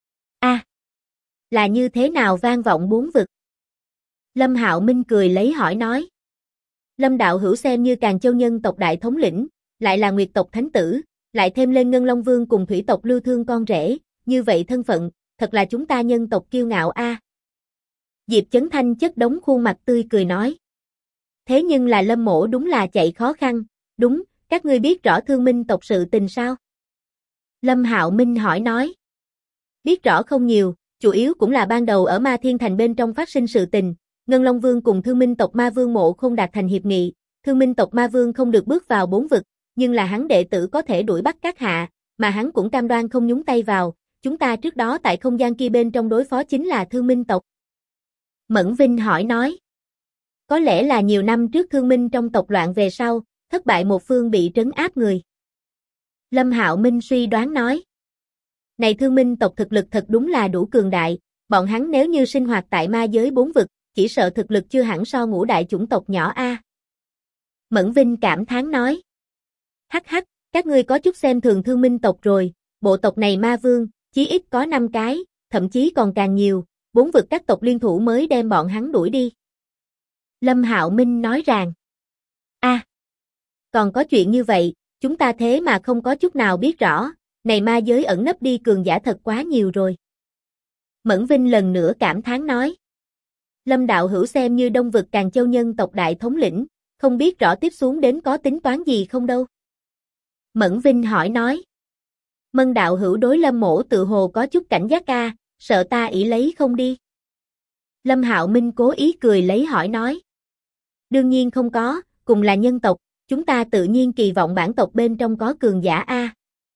Là như thế nào vang vọng 4 vực? Lâm Hạo Minh cười lấy hỏi nói. Lâm đạo hữu xem như Càn Châu nhân tộc đại thống lĩnh, lại là Nguyệt tộc thánh tử, lại thêm lên Ngân Long Vương cùng Thủy tộc Lưu Thương con rể, như vậy thân phận, thật là chúng ta nhân tộc kiêu ngạo a. Diệp Chấn Thanh chất đống khuôn mặt tươi cười nói. Thế nhưng là Lâm mỗ đúng là chạy khó khăn, đúng, các ngươi biết rõ thương minh tộc sự tình sao? Lâm Hạo Minh hỏi nói. Biết rõ không nhiều, chủ yếu cũng là ban đầu ở Ma Thiên Thành bên trong phát sinh sự tình, Ngân Long Vương cùng Thương Minh tộc Ma Vương Mộ Khôn đạt thành hiệp nghị, Thương Minh tộc Ma Vương không được bước vào 4 vực, nhưng là hắn đệ tử có thể đuổi bắt các hạ, mà hắn cũng cam đoan không nhúng tay vào, chúng ta trước đó tại không gian kia bên trong đối phó chính là Thương Minh tộc. Mẫn Vinh hỏi nói. Có lẽ là nhiều năm trước Thương Minh trong tộc loạn về sau, thất bại một phương bị trấn áp người. Lâm Hạo Minh suy đoán nói. Này Thương Minh tộc thực lực thật đúng là đủ cường đại, bọn hắn nếu như sinh hoạt tại ma giới 4 vực, chỉ sợ thực lực chưa hẳn so ngũ đại chủng tộc nhỏ a. Mẫn Vinh cảm thán nói. Hắc hắc, các ngươi có chút xem thường Thương Minh tộc rồi, bộ tộc này ma vương, chí ít có 5 cái, thậm chí còn càng nhiều, 4 vực các tộc liên thủ mới đem bọn hắn đuổi đi. Lâm Hạo Minh nói rằng. Còn có chuyện như vậy, chúng ta thế mà không có chút nào biết rõ, này ma giới ẩn nấp đi cường giả thật quá nhiều rồi. Mẫn Vinh lần nữa cảm thán nói. Lâm đạo hữu xem như Đông vực Càn Châu nhân tộc đại thống lĩnh, không biết rõ tiếp xuống đến có tính toán gì không đâu. Mẫn Vinh hỏi nói. Mân đạo hữu đối Lâm mỗ tự hồ có chút cảnh giác a, sợ ta ỷ lấy không đi. Lâm Hạo Minh cố ý cười lấy hỏi nói. Đương nhiên không có, cùng là nhân tộc, chúng ta tự nhiên kỳ vọng bản tộc bên trong có cường giả a.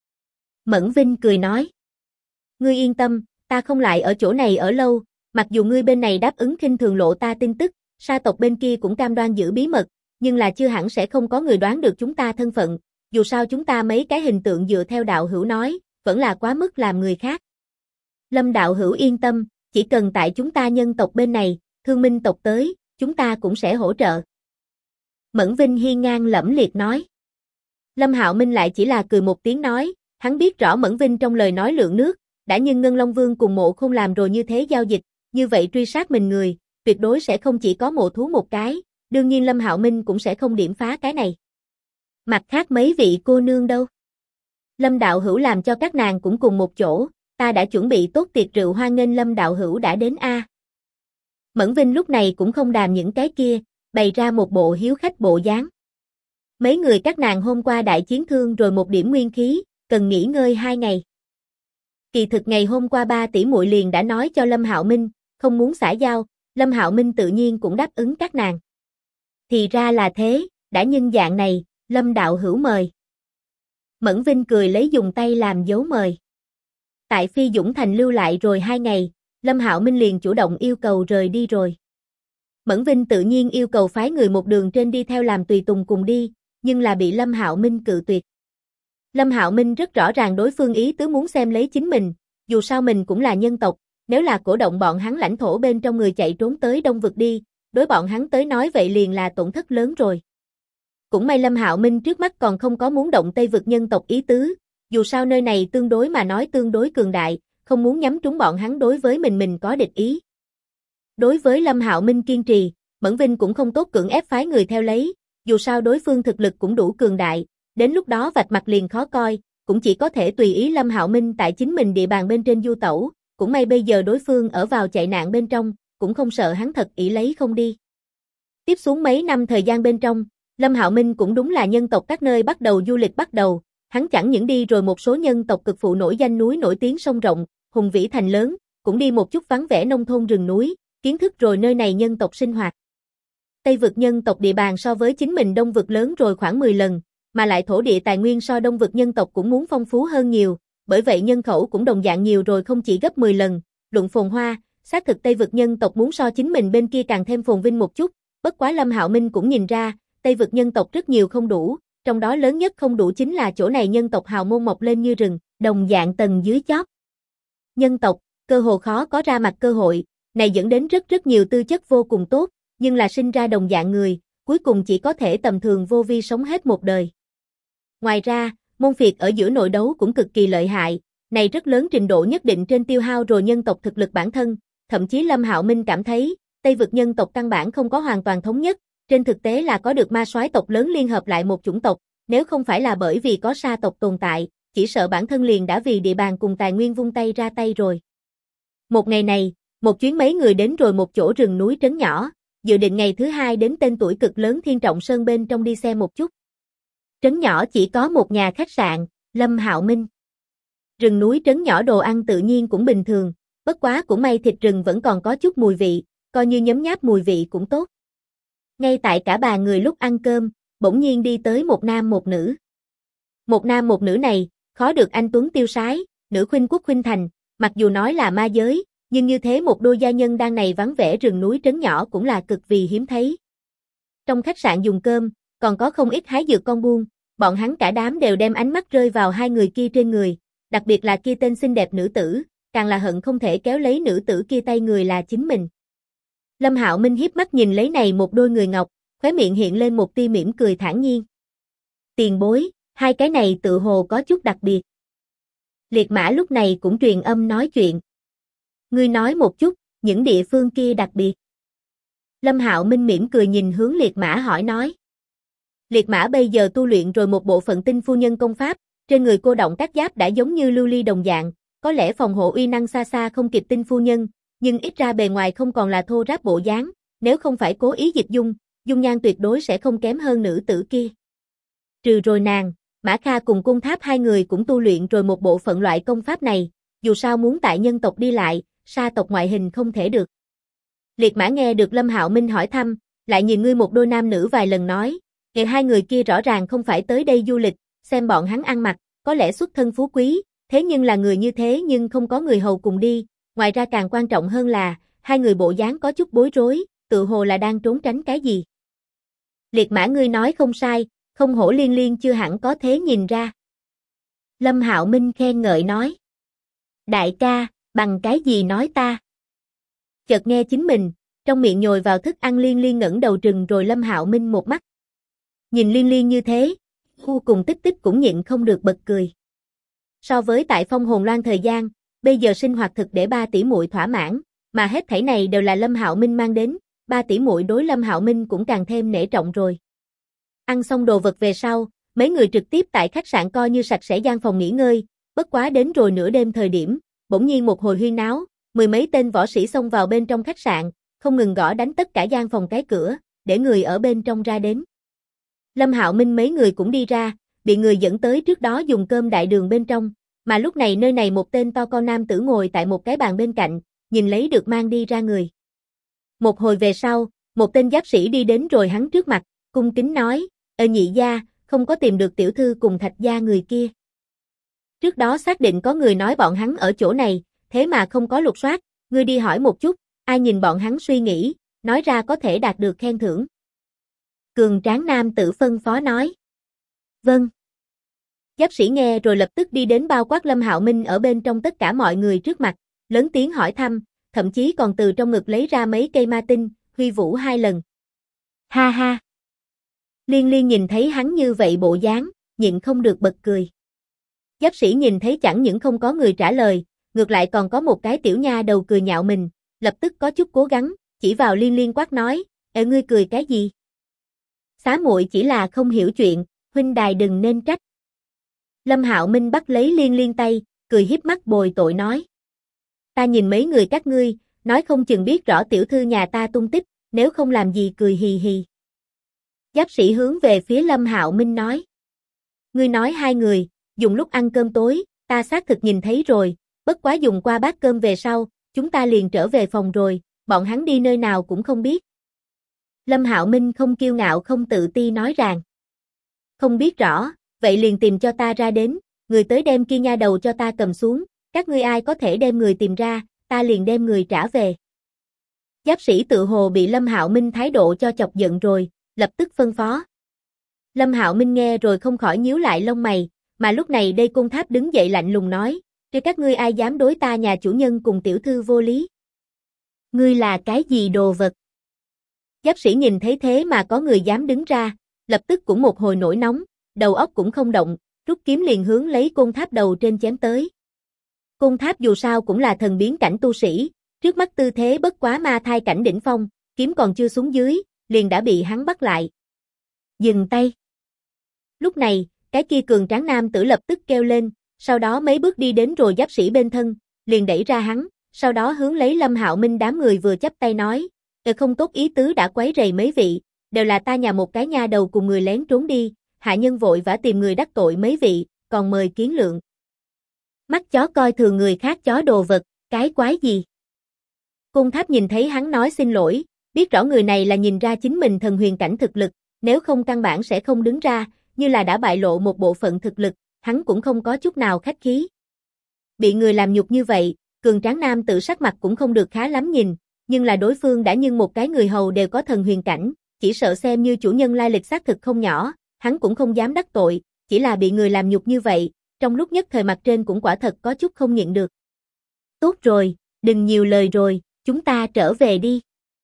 Mẫn Vinh cười nói. Ngươi yên tâm, ta không lại ở chỗ này ở lâu, mặc dù ngươi bên này đáp ứng khinh thường lộ ta tin tức, sa tộc bên kia cũng cam đoan giữ bí mật, nhưng là chưa hẳn sẽ không có người đoán được chúng ta thân phận, dù sao chúng ta mấy cái hình tượng dựa theo đạo hữu nói, vẫn là quá mức làm người khác. Lâm đạo hữu yên tâm, chỉ cần tại chúng ta nhân tộc bên này, Thương Minh tộc tới, chúng ta cũng sẽ hỗ trợ. Mẫn Vinh hiên ngang lẫm liệt nói. Lâm Hạo Minh lại chỉ là cười một tiếng nói, hắn biết rõ Mẫn Vinh trong lời nói lượng nước, đã nhưng Ngân Long Vương cùng Mộ Khôn làm rồi như thế giao dịch, như vậy truy sát mình người, tuyệt đối sẽ không chỉ có mộ thú một cái, đương nhiên Lâm Hạo Minh cũng sẽ không điểm phá cái này. Mặt khác mấy vị cô nương đâu? Lâm đạo hữu làm cho các nàng cũng cùng một chỗ, ta đã chuẩn bị tốt tiệc rượu hoan nghênh Lâm đạo hữu đã đến a. Mẫn Vinh lúc này cũng không đàm những cái kia, bày ra một bộ hiếu khách bộ dáng. Mấy người các nàng hôm qua đại chiến thương rồi một điểm nguyên khí, cần nghỉ ngơi 2 ngày. Kỳ thực ngày hôm qua 3 tỷ muội liền đã nói cho Lâm Hạo Minh, không muốn xả giao, Lâm Hạo Minh tự nhiên cũng đáp ứng các nàng. Thì ra là thế, đã nhân dạng này, Lâm đạo hữu mời. Mẫn Vinh cười lấy dùng tay làm dấu mời. Tại Phi Dũng Thành lưu lại rồi 2 ngày, Lâm Hạo Minh liền chủ động yêu cầu rời đi rồi. Mẫn Vinh tự nhiên yêu cầu phái người một đường trên đi theo làm tùy tùng cùng đi, nhưng là bị Lâm Hạo Minh cự tuyệt. Lâm Hạo Minh rất rõ ràng đối phương ý tứ muốn xem lấy chính mình, dù sao mình cũng là nhân tộc, nếu là cổ động bọn hắn lãnh thổ bên trong người chạy trốn tới Đông vực đi, đối bọn hắn tới nói vậy liền là tổn thất lớn rồi. Cũng may Lâm Hạo Minh trước mắt còn không có muốn động Tây vực nhân tộc ý tứ, dù sao nơi này tương đối mà nói tương đối cường đại, không muốn nhắm trúng bọn hắn đối với mình có địch ý. Đối với Lâm Hạo Minh kiên trì, Mẫn Vinh cũng không tốt cưỡng ép phái người theo lấy, dù sao đối phương thực lực cũng đủ cường đại, đến lúc đó vạch mặt liền khó coi, cũng chỉ có thể tùy ý Lâm Hạo Minh tại chính mình địa bàn bên trên du tẩu, cũng may bây giờ đối phương ở vào chạy nạn bên trong, cũng không sợ hắn thật ỷ lấy không đi. Tiếp xuống mấy năm thời gian bên trong, Lâm Hạo Minh cũng đúng là nhân tộc các nơi bắt đầu du lịch bắt đầu, hắn chẳng những đi rồi một số nhân tộc cực phụ nổi danh núi nổi tiếng sông rộng, hùng vĩ thành lớn, cũng đi một chút vắng vẻ nông thôn rừng núi, kiến thức rồi nơi này nhân tộc sinh hoạt. Tây vực nhân tộc địa bàn so với chính mình Đông vực lớn rồi khoảng 10 lần, mà lại thổ địa tài nguyên so Đông vực nhân tộc cũng muốn phong phú hơn nhiều, bởi vậy nhân khẩu cũng đồng dạng nhiều rồi không chỉ gấp 10 lần, luận phồn hoa, xác thực Tây vực nhân tộc muốn so chính mình bên kia càng thêm phồn vinh một chút, bất quá Lâm Hạo Minh cũng nhìn ra, Tây vực nhân tộc rất nhiều không đủ, trong đó lớn nhất không đủ chính là chỗ này nhân tộc hào môn mọc lên như rừng, đồng dạng tầng dưới chót. Nhân tộc, cơ hồ khó có ra mặt cơ hội, này dẫn đến rất nhiều tư chất vô cùng tốt, nhưng là sinh ra đồng dạng người, cuối cùng chỉ có thể tầm thường vô vi sống hết một đời. Ngoài ra, môn phiệt ở giữa nội đấu cũng cực kỳ lợi hại, này rất lớn trình độ nhất định trên tiêu hao rồi nhân tộc thực lực bản thân, thậm chí Lâm Hạo Minh cảm thấy, Tây vực nhân tộc căn bản không có hoàn toàn thống nhất, trên thực tế là có được ma soái tộc lớn liên hợp lại một chủng tộc, nếu không phải là bởi vì có sa tộc tồn tại, chỉ sợ bản thân liền đã vì địa bàn cùng tài nguyên vung tay ra tay rồi. Một ngày này, một chuyến mấy người đến rồi một chỗ rừng núi trấn nhỏ, dự định ngày thứ 2 đến tên tuổi cực lớn Thiên Trọng Sơn bên trong đi xem một chút. Trấn nhỏ chỉ có một nhà khách sạn, Lâm Hạo Minh. Rừng núi trấn nhỏ đồ ăn tự nhiên cũng bình thường, bất quá cũng may thịt rừng vẫn còn có chút mùi vị, coi như nhấm nháp mùi vị cũng tốt. Ngay tại cả ba người lúc ăn cơm, bỗng nhiên đi tới một nam một nữ. Một nam một nữ này, khó được anh tuấn tiêu sái, nữ khuynh quốc khuynh thành, mặc dù nói là ma giới, nhưng như thế một đôi gia nhân đang này vắng vẻ rừng núi trấn nhỏ cũng là cực vì hiếm thấy. Trong khách sạn dùng cơm, còn có không ít hái dược con buôn, bọn hắn cả đám đều đem ánh mắt rơi vào hai người kia trên người, đặc biệt là kia tên xinh đẹp nữ tử, càng là hận không thể kéo lấy nữ tử kia tay người là chính mình. Lâm Hạo Minh hiếp mắt nhìn lấy này một đôi người ngọc, khóe miệng hiện lên một tia mỉm cười thản nhiên. Tiền bối, hai cái này tự hồ có chút đặc biệt. Liệt Mã lúc này cũng truyền âm nói chuyện. Ngươi nói một chút, những địa phương kia đặc biệt. Lâm Hạo Minh mỉm cười nhìn hướng Liệt Mã hỏi nói. Liệt Mã bây giờ tu luyện rồi một bộ phận tinh phu nhân công pháp, trên người cô động các giáp đã giống như lưu ly đồng dạng, có lẽ phòng hộ uy năng xa xa không kịp tinh phu nhân, nhưng ít ra bề ngoài không còn là thô ráp bộ dáng, nếu không phải cố ý dịch dung, dung nhan tuyệt đối sẽ không kém hơn nữ tử kia. Trừ rồi nàng, Mã Kha cùng Cung Tháp hai người cũng tu luyện rồi một bộ phận loại công pháp này, dù sao muốn tại nhân tộc đi lại, sa tộc ngoại hình không thể được. Liệt Mã nghe được Lâm Hạo Minh hỏi thăm, lại nhìn ngươi một đôi nam nữ vài lần nói, kể hai người kia rõ ràng không phải tới đây du lịch, xem bọn hắn ăn mặc, có lẽ xuất thân phú quý, thế nhưng là người như thế nhưng không có người hầu cùng đi, ngoài ra càng quan trọng hơn là, hai người bộ dáng có chút bối rối, tự hồ là đang trốn tránh cái gì. Liệt Mã ngươi nói không sai, không hổ Liên Liên chưa hẳn có thế nhìn ra. Lâm Hạo Minh khen ngợi nói. Đại ca, bằng cái gì nói ta? Chợt nghe chính mình, trong miệng nhồi vào thức ăn Liên Liên ngẩng đầu trừng rồi Lâm Hạo Minh một mắt. Nhìn Liên Liên như thế, Khu cùng Tích Tích cũng nhịn không được bật cười. So với tại Phong Hồn Loan thời gian, bây giờ sinh hoạt thực để ba tỷ muội thỏa mãn, mà hết thảy này đều là Lâm Hạo Minh mang đến, ba tỷ muội đối Lâm Hạo Minh cũng càng thêm nể trọng rồi. Ăn xong đồ vật về sau, mấy người trực tiếp tại khách sạn coi như sạch sẽ gian phòng nghỉ ngơi, bất quá đến rồi nửa đêm thời điểm, bỗng nhiên một hồi huyên náo, mười mấy tên võ sĩ xông vào bên trong khách sạn, không ngừng gõ đánh tất cả gian phòng cái cửa, để người ở bên trong ra đến. Lâm Hạo Minh mấy người cũng đi ra, bị người dẫn tới trước đó dùng cơm đại đường bên trong, mà lúc này nơi này một tên to con nam tử ngồi tại một cái bàn bên cạnh, nhìn lấy được mang đi ra người. Một hồi về sau, một tên giáp sĩ đi đến rồi hắn trước mặt, cung kính nói, nhị gia, không có tìm được tiểu thư cùng Thạch gia người kia. Trước đó xác định có người nói bọn hắn ở chỗ này, thế mà không có lục soát, ngươi đi hỏi một chút, ai nhìn bọn hắn suy nghĩ, nói ra có thể đạt được khen thưởng. Cường tráng nam tử phân phó nói. Vâng. Giáp sĩ nghe rồi lập tức đi đến bao quát Lâm Hạo Minh ở bên trong tất cả mọi người trước mặt, lớn tiếng hỏi thăm, thậm chí còn từ trong ngực lấy ra mấy cây ma tinh, huy vũ hai lần. Ha ha. Liên Liên nhìn thấy hắn như vậy bộ dáng, nhịn không được bật cười. Giáp sĩ nhìn thấy chẳng những không có người trả lời, ngược lại còn có một cái tiểu nha đầu cười nhạo mình, lập tức có chút cố gắng, chỉ vào Liên Liên quát nói, ngươi cười cái gì? Xá muội chỉ là không hiểu chuyện, huynh đài đừng nên trách. Lâm Hạo Minh bắt lấy Liên Liên tay, cười hiếp mắt bồi tội nói. Ta nhìn mấy người các ngươi, nói không chừng biết rõ tiểu thư nhà ta tung tích, nếu không làm gì cười hì hì. Giáp sĩ hướng về phía Lâm Hạo Minh nói. Ngươi nói hai người, dùng lúc ăn cơm tối, ta xác thực nhìn thấy rồi, bất quá dùng qua bát cơm về sau, chúng ta liền trở về phòng rồi, bọn hắn đi nơi nào cũng không biết. Lâm Hạo Minh không kiêu ngạo không tự ti nói rằng. Không biết rõ, vậy liền tìm cho ta ra đến, người tới đem kia nha đầu cho ta cầm xuống, các ngươi ai có thể đem người tìm ra, ta liền đem người trả về. Giáp sĩ tự hồ bị Lâm Hạo Minh thái độ cho chọc giận rồi, lập tức phân phó. Lâm Hạo Minh nghe rồi không khỏi nhíu lại lông mày, mà lúc này đây Cung Tháp đứng dậy lạnh lùng nói, "Chứ các ngươi ai dám đối ta nhà chủ nhân cùng tiểu thư vô lý? Ngươi là cái gì đồ vật?" Giáp sĩ nhìn thấy thế mà có người dám đứng ra, lập tức cũng một hồi nổi nóng, đầu óc cũng không động, rút kiếm liền hướng lấy Cung Tháp đầu trên chém tới. Cung Tháp dù sao cũng là thần biến cảnh tu sĩ, trước mắt tư thế bất quá ma thai cảnh đỉnh phong, kiếm còn chưa xuống dưới, liền đã bị hắn bắt lại. Dừng tay. Lúc này, cái kia cường tráng nam tử lập tức kêu lên, sau đó mấy bước đi đến rồi giáp sĩ bên thân, liền đẩy ra hắn, sau đó hướng lấy Lâm Hạo Minh đám người vừa chắp tay nói, không tốt ý tứ đã quấy rầy mấy vị, đều là ta nhà một cái nha đầu cùng người lén trốn đi, hạ nhân vội vã tìm người đắc tội mấy vị, còn mời kiến lượng. Mắt chó coi thường người khác chó đồ vật, cái quái gì? Côn Tháp nhìn thấy hắn nói xin lỗi, biết rõ người này là nhìn ra chính mình thần huyền cảnh thực lực, nếu không căn bản sẽ không đứng ra, như là đã bại lộ một bộ phận thực lực, hắn cũng không có chút nào khách khí. Bị người làm nhục như vậy, cường tráng nam tự sắc mặt cũng không được khá lắm nhìn, nhưng là đối phương đã nhưng một cái người hầu đều có thần huyền cảnh, chỉ sợ xem như chủ nhân lai lịch xác thực không nhỏ, hắn cũng không dám đắc tội, chỉ là bị người làm nhục như vậy, trong lúc nhất thời mặt trên cũng quả thật có chút không nhịn được. Tốt rồi, đừng nhiều lời rồi, chúng ta trở về đi.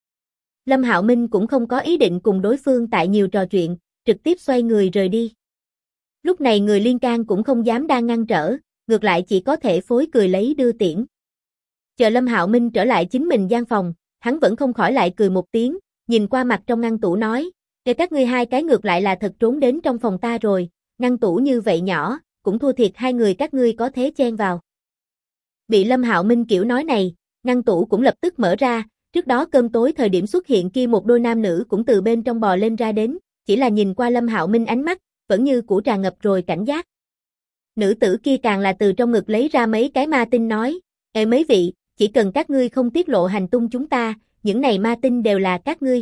Lâm Hạo Minh cũng không có ý định cùng đối phương tại nhiều trò chuyện, trực tiếp xoay người rời đi. Lúc này người liên can cũng không dám đang ngăn trở, ngược lại chỉ có thể phối cười lấy đưa tiễn. Chờ Lâm Hạo Minh trở lại chính mình gian phòng, hắn vẫn không khỏi lại cười một tiếng, nhìn qua mặt trong ngăn tủ nói, kể các ngươi hai cái ngược lại là thật trốn đến trong phòng ta rồi, ngăn tủ như vậy nhỏ, cũng thua thiệt hai người các ngươi có thế chen vào. Bị Lâm Hạo Minh kiểu nói này, ngăn tủ cũng lập tức mở ra, trước đó cơm tối thời điểm xuất hiện kia một đôi nam nữ cũng từ bên trong bò lên ra đến, chỉ là nhìn qua Lâm Hạo Minh ánh mắt, vẫn như cũ tràn ngập rồi cảnh giác. Nữ tử kia càng là từ trong ngực lấy ra mấy cái ma tinh nói, ê mấy vị, chỉ cần các ngươi không tiết lộ hành tung chúng ta, những này ma tinh đều là các ngươi.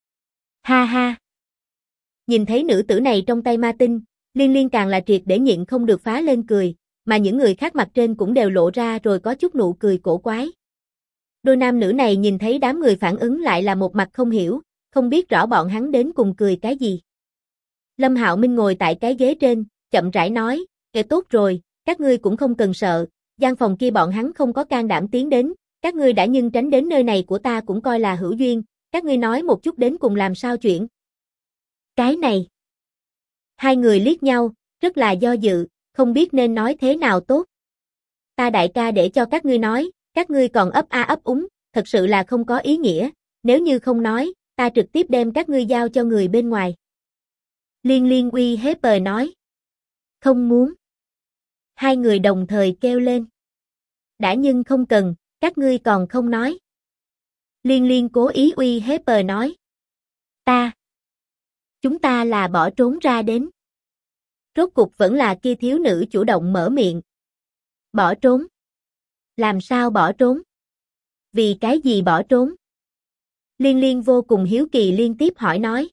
Ha ha. Nhìn thấy nữ tử này trong tay ma tinh, Liên Liên càng là triệt để nhịn không được phá lên cười, mà những người khác mặt trên cũng đều lộ ra rồi có chút nụ cười cổ quái. Đôi nam nữ này nhìn thấy đám người phản ứng lại là một mặt không hiểu, không biết rõ bọn hắn đến cùng cười cái gì. Lâm Hạo Minh ngồi tại cái ghế trên, chậm rãi nói, kệ tốt rồi, các ngươi cũng không cần sợ, gian phòng kia bọn hắn không có can đảm tiến đến, các ngươi đã nhưng tránh đến nơi này của ta cũng coi là hữu duyên, các ngươi nói một chút đến cùng làm sao chuyện. Cái này. Hai người liếc nhau, rất là do dự, không biết nên nói thế nào tốt. Ta đại ca để cho các ngươi nói, các ngươi còn ấp a ấp úng, thật sự là không có ý nghĩa, nếu như không nói, ta trực tiếp đem các ngươi giao cho người bên ngoài. Liên Liên uy hiếp nói. Không muốn. Hai người đồng thời kêu lên. Đã nhưng không cần, các ngươi còn không nói. Liên Liên cố ý uy hiếp nói. Chúng ta là bỏ trốn ra đến. Rốt cục vẫn là kia thiếu nữ chủ động mở miệng. Bỏ trốn. Làm sao bỏ trốn? Vì cái gì bỏ trốn? Liên Liên vô cùng hiếu kỳ liên tiếp hỏi nói.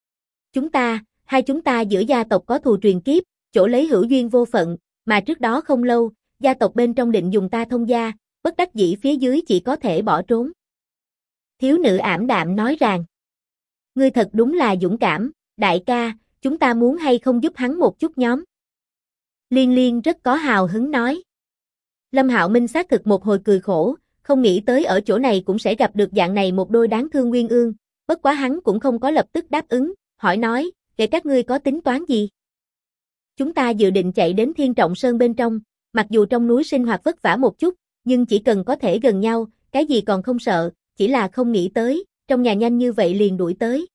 Hai chúng ta giữa gia tộc có thù truyền kiếp, chỗ lấy hữu duyên vô phận, mà trước đó không lâu, gia tộc bên trong định dùng ta thông gia, bất đắc dĩ phía dưới chỉ có thể bỏ trốn. Thiếu nữ ảm đạm nói rằng. Ngươi thật đúng là dũng cảm, đại ca, chúng ta muốn hay không giúp hắn một chút nhóm. Liên Liên rất có hào hứng nói. Lâm Hạo Minh xác thực một hồi cười khổ, không nghĩ tới ở chỗ này cũng sẽ gặp được dạng này một đôi đáng thương uyên ương, bất quá hắn cũng không có lập tức đáp ứng, hỏi nói, vậy các ngươi có tính toán gì? Chúng ta dự định chạy đến Thiên Trọng Sơn bên trong, mặc dù trong núi sinh hoạt vất vả một chút, nhưng chỉ cần có thể gần nhau, cái gì còn không sợ, chỉ là không nghĩ tới, trong nhà nhanh như vậy liền đuổi tới.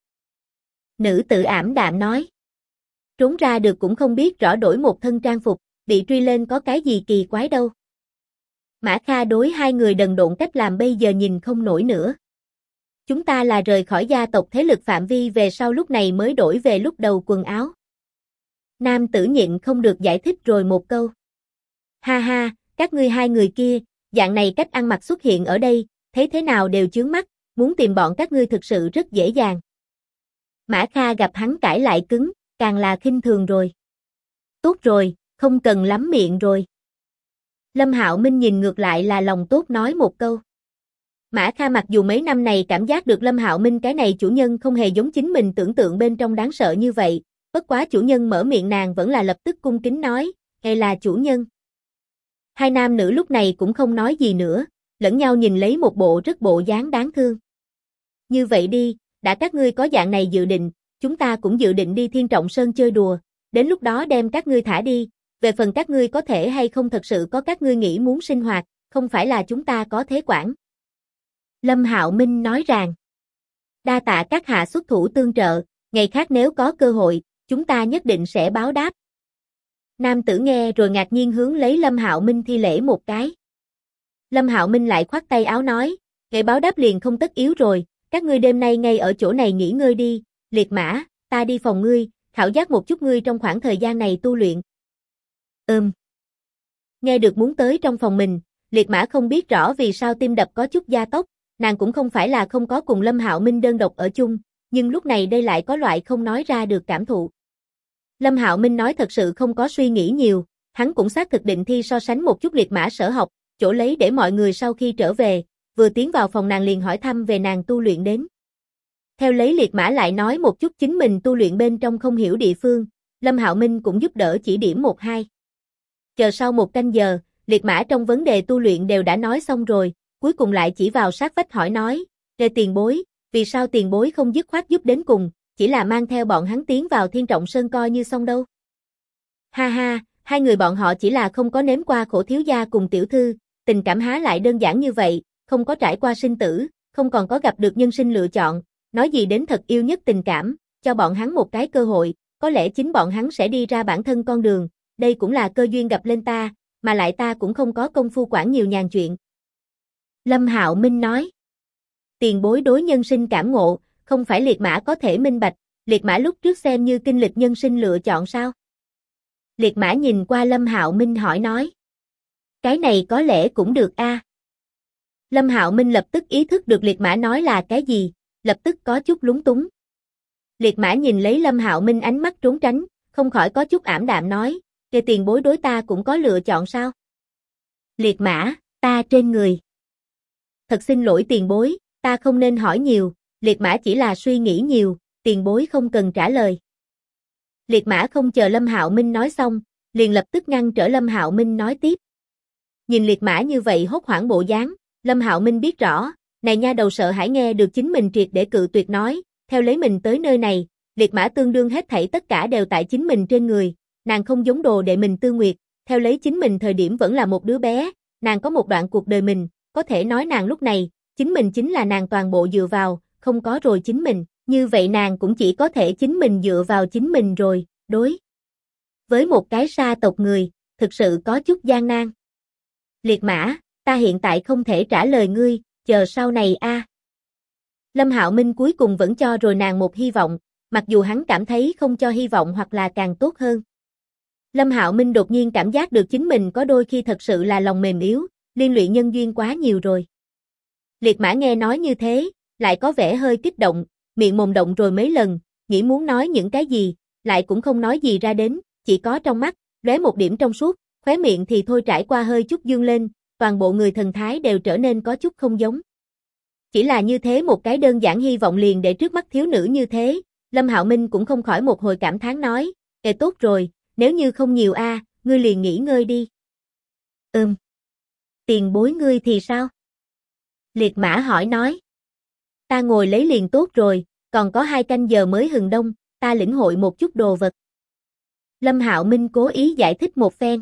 Nữ tử ảm đạm nói. Trốn ra được cũng không biết rõ đổi một thân trang phục, bị truy lên có cái gì kỳ quái đâu. Mã Kha đối hai người đần độn cách làm bây giờ nhìn không nổi nữa. Chúng ta là rời khỏi gia tộc thế lực phạm vi về sau lúc này mới đổi về lúc đầu quần áo. Nam tử nhịn không được giải thích rồi một câu. Ha ha, các ngươi hai người kia, dạng này cách ăn mặc xuất hiện ở đây, thấy thế nào đều chướng mắt, muốn tìm bọn các ngươi thực sự rất dễ dàng. Mã Kha gặp hắn cãi lại cứng, càng là khinh thường rồi. Tốt rồi, không cần lắm miệng rồi. Lâm Hạo Minh nhìn ngược lại là lòng tốt nói một câu. Mã Kha mặc dù mấy năm này cảm giác được Lâm Hạo Minh cái này chủ nhân không hề giống chính mình tưởng tượng bên trong đáng sợ như vậy, bất quá chủ nhân mở miệng nàng vẫn là lập tức cung kính nói, hay là chủ nhân. Hai nam nữ lúc này cũng không nói gì nữa, lẫn nhau nhìn lấy một bộ rất bộ dáng đáng thương. Như vậy đi, đã các ngươi có dạng này dự định, chúng ta cũng dự định đi Thiên Trọng Sơn chơi đùa, đến lúc đó đem các ngươi thả đi, về phần các ngươi có thể hay không thật sự có các ngươi nghĩ muốn sinh hoạt, không phải là chúng ta có thế quản. Lâm Hạo Minh nói rằng, đa tạ các hạ xuất thủ tương trợ, ngày khác nếu có cơ hội, chúng ta nhất định sẽ báo đáp. Nam tử nghe rồi ngạc nhiên hướng lấy Lâm Hạo Minh thi lễ một cái. Lâm Hạo Minh lại khoát tay áo nói, ngày báo đáp liền không tất yếu rồi, các ngươi đêm nay ngay ở chỗ này nghỉ ngơi đi, Liệt Mã, ta đi phòng ngươi, khảo giác một chút ngươi trong khoảng thời gian này tu luyện. Nghe được muốn tới trong phòng mình, Liệt Mã không biết rõ vì sao tim đập có chút gia tốc, Nàng cũng không phải là không có cùng Lâm Hạo Minh đơn độc ở chung, nhưng lúc này đây lại có loại không nói ra được cảm thụ. Lâm Hạo Minh nói thật sự không có suy nghĩ nhiều, hắn cũng xác thực định thi so sánh một chút liệt mã sở học, chỗ lấy để mọi người sau khi trở về, vừa tiến vào phòng nàng liền hỏi thăm về nàng tu luyện đến. Theo lấy liệt mã lại nói một chút chính mình tu luyện bên trong không hiểu địa phương, Lâm Hạo Minh cũng giúp đỡ chỉ điểm một hai. Chờ sau một canh giờ, liệt mã trong vấn đề tu luyện đều đã nói xong rồi, cuối cùng lại chỉ vào sát vách hỏi nói, "Về tiền bối, vì sao tiền bối không dứt khoát giúp đến cùng, chỉ là mang theo bọn hắn tiến vào Thiên Trọng Sơn coi như xong đâu?" Ha ha, hai người bọn họ chỉ là không có nếm qua khổ thiếu gia cùng tiểu thư, tình cảm há lại đơn giản như vậy, không có trải qua sinh tử, không còn có gặp được nhân sinh lựa chọn, nói gì đến thật yêu nhất tình cảm, cho bọn hắn một cái cơ hội, có lẽ chính bọn hắn sẽ đi ra bản thân con đường, đây cũng là cơ duyên gặp lên ta, mà lại ta cũng không có công phu quản nhiều nhàn chuyện. Lâm Hạo Minh nói, tiền bối đối nhân sinh cảm ngộ, không phải liệt mã có thể minh bạch, liệt mã lúc trước xem như kinh lịch nhân sinh lựa chọn sao? Liệt mã nhìn qua Lâm Hạo Minh hỏi nói, cái này có lẽ cũng được a. Lâm Hạo Minh lập tức ý thức được liệt mã nói là cái gì, lập tức có chút lúng túng. Liệt mã nhìn lấy Lâm Hạo Minh ánh mắt trốn tránh, không khỏi có chút ảm đạm nói, kề tiền bối đối ta cũng có lựa chọn sao? Liệt mã, ta trên người. Thật xin lỗi tiền bối, ta không nên hỏi nhiều, liệt mã chỉ là suy nghĩ nhiều, tiền bối không cần trả lời. Liệt mã không chờ Lâm Hạo Minh nói xong, liền lập tức ngăn trở Lâm Hạo Minh nói tiếp. Nhìn liệt mã như vậy hốt hoảng bộ dáng, Lâm Hạo Minh biết rõ, này nha đầu sợ hãi nghe được chính mình triệt để cự tuyệt nói, theo lấy mình tới nơi này, liệt mã tương đương hết thảy tất cả đều tại chính mình trên người, nàng không giống đồ đệ mình Tư Nguyệt, theo lấy chính mình thời điểm vẫn là một đứa bé, nàng có một đoạn cuộc đời mình, có thể nói nàng lúc này, chính mình chính là nàng toàn bộ dựa vào, không có rồi chính mình, như vậy nàng cũng chỉ có thể chính mình dựa vào chính mình rồi, đối. Với một cái sa tộc người, thực sự có chút gian nan. Liệt mã, ta hiện tại không thể trả lời ngươi, chờ sau này a. Lâm Hạo Minh cuối cùng vẫn cho rồi nàng một hy vọng, mặc dù hắn cảm thấy không cho hy vọng hoặc là càng tốt hơn. Lâm Hạo Minh đột nhiên cảm giác được chính mình có đôi khi thật sự là lòng mềm yếu, liên lụy nhân duyên quá nhiều rồi. Liệt mã nghe nói như thế, lại có vẻ hơi kích động, miệng mồm động rồi mấy lần, nghĩ muốn nói những cái gì, lại cũng không nói gì ra đến, chỉ có trong mắt, lóe một điểm trong suốt, khóe miệng thì thôi trải qua hơi chút dương lên, toàn bộ người thần thái đều trở nên có chút không giống. Chỉ là như thế một cái đơn giản hy vọng liền để trước mắt thiếu nữ như thế, Lâm Hạo Minh cũng không khỏi một hồi cảm thán nói, tốt rồi, nếu như không nhiều a, ngươi liền nghỉ ngơi đi. Tiền bối ngươi thì sao? Liệt mã hỏi nói. Ta ngồi lấy liền tốt rồi, còn có 2 canh giờ mới hừng đông, ta lĩnh hội một chút đồ vật. Lâm Hạo Minh cố ý giải thích một phen.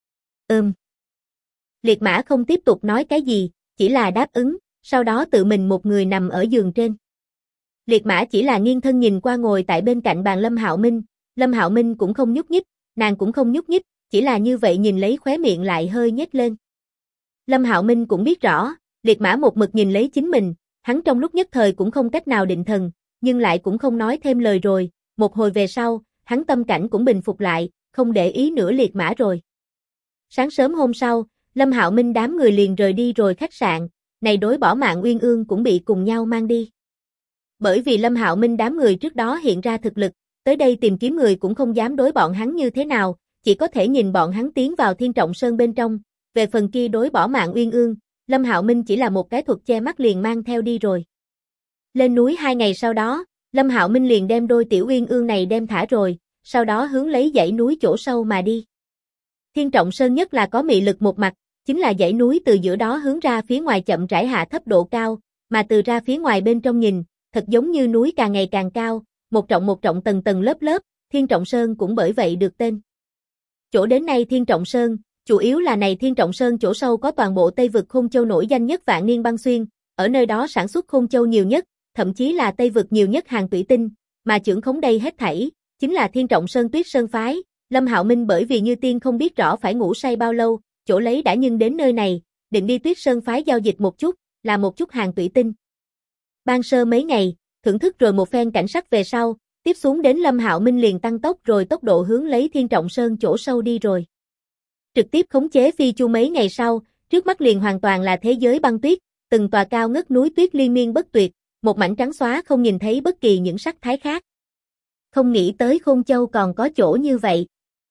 Liệt mã không tiếp tục nói cái gì, chỉ là đáp ứng, sau đó tự mình một người nằm ở giường trên. Liệt mã chỉ là nghiêng thân nhìn qua ngồi tại bên cạnh bàn Lâm Hạo Minh cũng không nhúc nhích, nàng cũng không nhúc nhích, chỉ là như vậy nhìn lấy khóe miệng lại hơi nhếch lên. Lâm Hạo Minh cũng biết rõ, liệt mã một mực nhìn lấy chính mình, hắn trong lúc nhất thời cũng không cách nào định thần, nhưng lại cũng không nói thêm lời rồi, một hồi về sau, hắn tâm cảnh cũng bình phục lại, không để ý nữa liệt mã rồi. Sáng sớm hôm sau, Lâm Hạo Minh đám người liền rời đi rồi khách sạn, này đối bỏ mạng Uyên Ương cũng bị cùng nhau mang đi. Bởi vì Lâm Hạo Minh đám người trước đó hiện ra thực lực, tới đây tìm kiếm người cũng không dám đối bọn hắn như thế nào, chỉ có thể nhìn bọn hắn tiến vào Thiên Trọng Sơn bên trong, về phần kia đối bỏ mạng Uyên Ương, Lâm Hạo Minh chỉ là một cái thuật che mắt liền mang theo đi rồi. Lên núi 2 ngày sau đó, Lâm Hạo Minh liền đem đôi tiểu Uyên Ương này đem thả rồi, sau đó hướng lấy dãy núi chỗ sâu mà đi. Thiên Trọng Sơn nhất là có mị lực một mặt, chính là dãy núi từ giữa đó hướng ra phía ngoài chậm rãi hạ thấp độ cao, mà từ ra phía ngoài bên trong nhìn, thật giống như núi càng ngày càng cao, một trọng tầng tầng lớp lớp, Thiên Trọng Sơn cũng bởi vậy được tên. Chỗ đến nay Thiên Trọng Sơn, chủ yếu là này Thiên Trọng Sơn chỗ sâu có toàn bộ Tây vực Khôn Châu nổi danh nhất Vạn Niên Băng Xuyên, ở nơi đó sản xuất Khôn Châu nhiều nhất, thậm chí là Tây vực nhiều nhất hàng thủy tinh, mà trưởng khống đây hết thảy, chính là Thiên Trọng Sơn Tuyết Sơn phái. Lâm Hạo Minh bởi vì Như Tiên không biết rõ phải ngủ say bao lâu, chỗ lấy đã nhưng đến nơi này, định đi Tuyết Sơn phái giao dịch một chút, là một chút hàng thủy tinh. Ban sơ mấy ngày, thưởng thức rồi một phen cảnh sắc về sau, tiếp xuống đến Lâm Hạo Minh liền tăng tốc rồi tốc độ hướng lấy Thiên Trọng Sơn chỗ sâu đi rồi. Trực tiếp khống chế phi chu mấy ngày sau, trước mắt liền hoàn toàn là thế giới băng tuyết, từng tòa cao ngất núi tuyết liên miên bất tuyệt, một mảnh trắng xóa không nhìn thấy bất kỳ những sắc thái khác. Không nghĩ tới Khôn Châu còn có chỗ như vậy.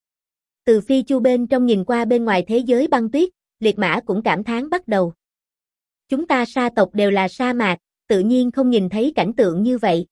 Từ phi chu bên trong nhìn qua bên ngoài thế giới băng tuyết, Liệt Mã cũng cảm thán bắt đầu. Chúng ta sa tộc đều là sa mạc, tự nhiên không nhìn thấy cảnh tượng như vậy.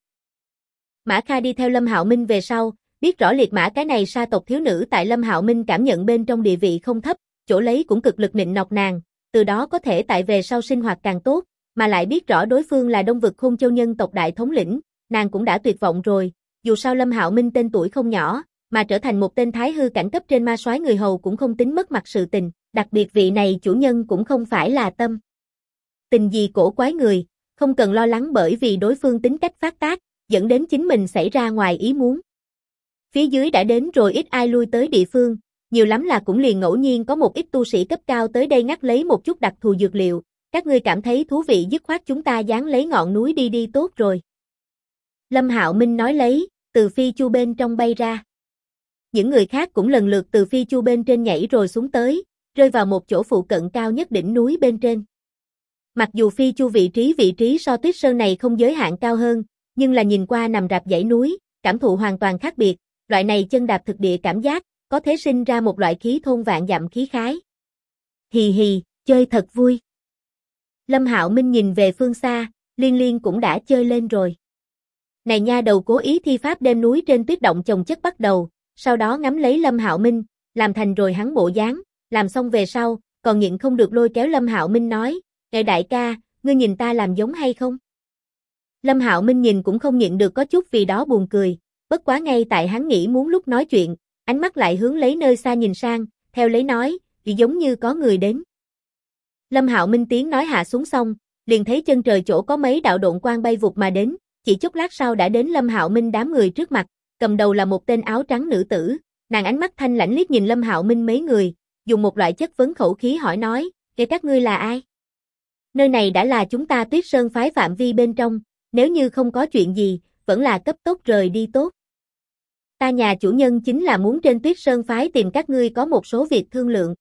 Mã Kha đi theo Lâm Hạo Minh về sau, biết rõ Liệt Mã cái này sa tộc thiếu nữ tại Lâm Hạo Minh cảm nhận bên trong địa vị không thấp, chỗ lấy cũng cực lực nịnh nọt nàng, từ đó có thể tại về sau sinh hoạt càng tốt, mà lại biết rõ đối phương là Đông vực Khôn Châu nhân tộc đại thống lĩnh, nàng cũng đã tuyệt vọng rồi, dù sao Lâm Hạo Minh tên tuổi không nhỏ, mà trở thành một tên thái hư cảnh cấp trên ma soái người hầu cũng không tính mất mặt sự tình, đặc biệt vị này chủ nhân cũng không phải là tâm tình gì cổ quái người, không cần lo lắng bởi vì đối phương tính cách phát tác, dẫn đến chính mình xảy ra ngoài ý muốn. Phía dưới đã đến rồi ít ai lui tới địa phương, nhiều lắm là cũng liền ngẫu nhiên có một ít tu sĩ cấp cao tới đây ngắt lấy một chút đặc thù dược liệu, các ngươi cảm thấy thú vị dứt khoát chúng ta dán lấy ngọn núi đi đi tốt rồi. Lâm Hạo Minh nói lấy, từ phi chu bên trong bay ra. Những người khác cũng lần lượt từ phi chu bên trên nhảy rồi xuống tới, rơi vào một chỗ phụ cận cao nhất đỉnh núi bên trên. Mặc dù phi chu vị trí so Tuyết Sơn này không giới hạn cao hơn, nhưng là nhìn qua nằm rạp dãy núi, cảm thụ hoàn toàn khác biệt, loại này chân đạp thực địa cảm giác, có thể sinh ra một loại khí thôn vạn dặm khí khái. Hì hì, chơi thật vui. Lâm Hạo Minh nhìn về phương xa, Liên Liên cũng đã chơi lên rồi. Này nha đầu cố ý thi pháp đem núi trên tuyết động chồng chất bắt đầu, sau đó ngắm lấy Lâm Hạo Minh, làm thành rồi hắn bộ dáng, làm xong về sau, còn nhịn không được lôi kéo Lâm Hạo Minh nói, "Ngài đại ca, ngươi nhìn ta làm giống hay không?" Lâm Hạo Minh nhìn cũng không nhịn được có chút vì đó buồn cười, bất quá ngay tại hắn nghĩ muốn lúc nói chuyện, ánh mắt lại hướng lấy nơi xa nhìn sang, theo lấy nói, giống như có người đến. Lâm Hạo Minh tiếng nói hạ xuống xong, liền thấy chân trời chỗ có mấy đạo độn quang bay vụt mà đến, chỉ chốc lát sau đã đến Lâm Hạo Minh đám người trước mặt, cầm đầu là một tên áo trắng nữ tử, nàng ánh mắt thanh lãnh liếc nhìn Lâm Hạo Minh mấy người, dùng một loại chất vấn khẩu khí hỏi nói, các ngươi là ai? Nơi này đã là chúng ta Tuyết Sơn phái phạm vi bên trong, nếu như không có chuyện gì, vẫn là cấp tốc rời đi tốt. Ta nhà chủ nhân chính là muốn trên Tuyết Sơn phái tìm các ngươi có một số việc thương lượng.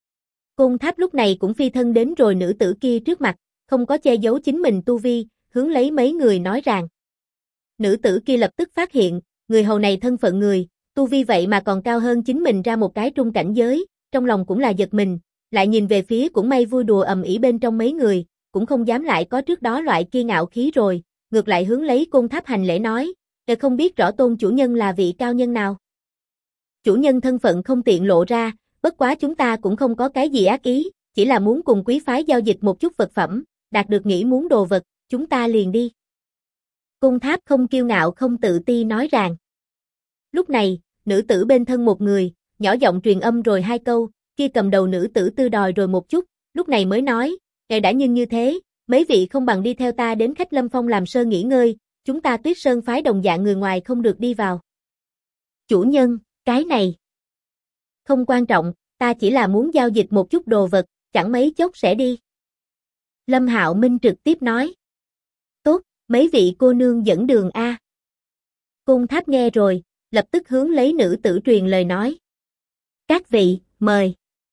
Côn Tháp lúc này cũng phi thân đến rồi nữ tử kia trước mặt, không có che giấu chính mình tu vi, hướng lấy mấy người nói rằng. Nữ tử kia lập tức phát hiện, người hầu này thân phận người, tu vi vậy mà còn cao hơn chính mình ra một cái trung cảnh giới, trong lòng cũng là giật mình, lại nhìn về phía cũng may vui đùa ầm ĩ bên trong mấy người, cũng không dám lại có trước đó loại kia ngạo khí rồi, ngược lại hướng lấy Côn Tháp hành lễ nói, không biết rõ tôn chủ nhân là vị cao nhân nào. Chủ nhân thân phận không tiện lộ ra, bất quá chúng ta cũng không có cái gì ác ý, chỉ là muốn cùng quý phái giao dịch một chút vật phẩm, đạt được nghĩ muốn đồ vật, chúng ta liền đi. Côn Tháp không kiêu ngạo không tự ti nói rằng. Lúc này, nữ tử bên thân một người, nhỏ giọng truyền âm rồi hai câu, kia cầm đầu nữ tử tư đòi rồi một chút, lúc này mới nói, ngài đã nhưng như thế, mấy vị không bằng đi theo ta đến Khách Lâm Phong làm sơ nghỉ ngơi, chúng ta Tuyết Sơn phái đồng dạng người ngoài không được đi vào. Chủ nhân, cái này không quan trọng, ta chỉ là muốn giao dịch một chút đồ vật, chẳng mấy chốc sẽ đi. Lâm Hạo Minh trực tiếp nói. Tốt, mấy vị cô nương dẫn đường a. Côn Tháp nghe rồi, lập tức hướng lấy nữ tử truyền lời nói. Các vị, mời.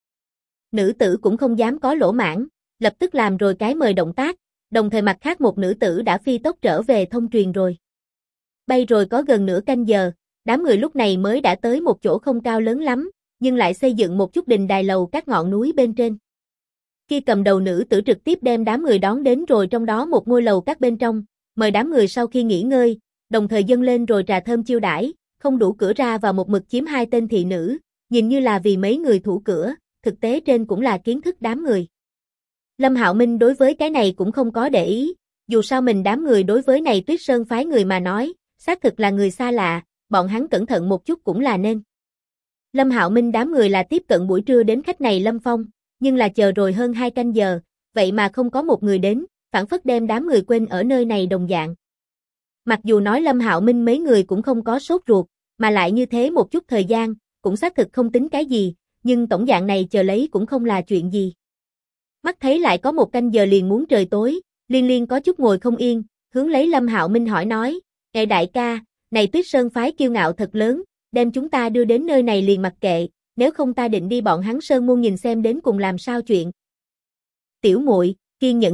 Nữ tử cũng không dám có lỗ mãng, lập tức làm rồi cái mời động tác, đồng thời mặt khác một nữ tử đã phi tốc trở về thông truyền rồi. Bay rồi có gần nửa canh giờ, đám người lúc này mới đã tới một chỗ không cao lớn lắm, nhưng lại xây dựng một chút đình đài lầu các ngọn núi bên trên. Khi cầm đầu nữ tử trực tiếp đem đám người đón đến rồi trong đó một ngôi lầu các bên trong, mời đám người sau khi nghỉ ngơi, đồng thời dâng lên rồi trà thơm chiêu đãi, không đủ cửa ra vào một mực chiếm hai tên thị nữ, nhìn như là vì mấy người thủ cửa, thực tế trên cũng là kiến thức đám người. Lâm Hạo Minh đối với cái này cũng không có để ý, dù sao mình đám người đối với này Tuyết Sơn phái người mà nói, xác thực là người xa lạ, bọn hắn cẩn thận một chút cũng là nên. Lâm Hạo Minh đám người là tiếp cận buổi trưa đến khách này Lâm Phong, nhưng là chờ rồi hơn 2 canh giờ, vậy mà không có một người đến, phản phất đem đám người quên ở nơi này đồng dạng. Mặc dù nói Lâm Hạo Minh mấy người cũng không có sốt ruột, mà lại như thế một chút thời gian, cũng xác thực không tính cái gì, nhưng tổng dạng này chờ lấy cũng không là chuyện gì. Mắt thấy lại có 1 canh giờ liền muốn trời tối, Liên Liên có chút ngồi không yên, hướng lấy Lâm Hạo Minh hỏi nói, ngài đại ca, này Tuyết Sơn phái kiêu ngạo thật lớn, đem chúng ta đưa đến nơi này liền mặc kệ, nếu không ta định đi bọn hắn Sơn môn nhìn xem đến cùng làm sao chuyện. Tiểu muội, kiên nhẫn chút,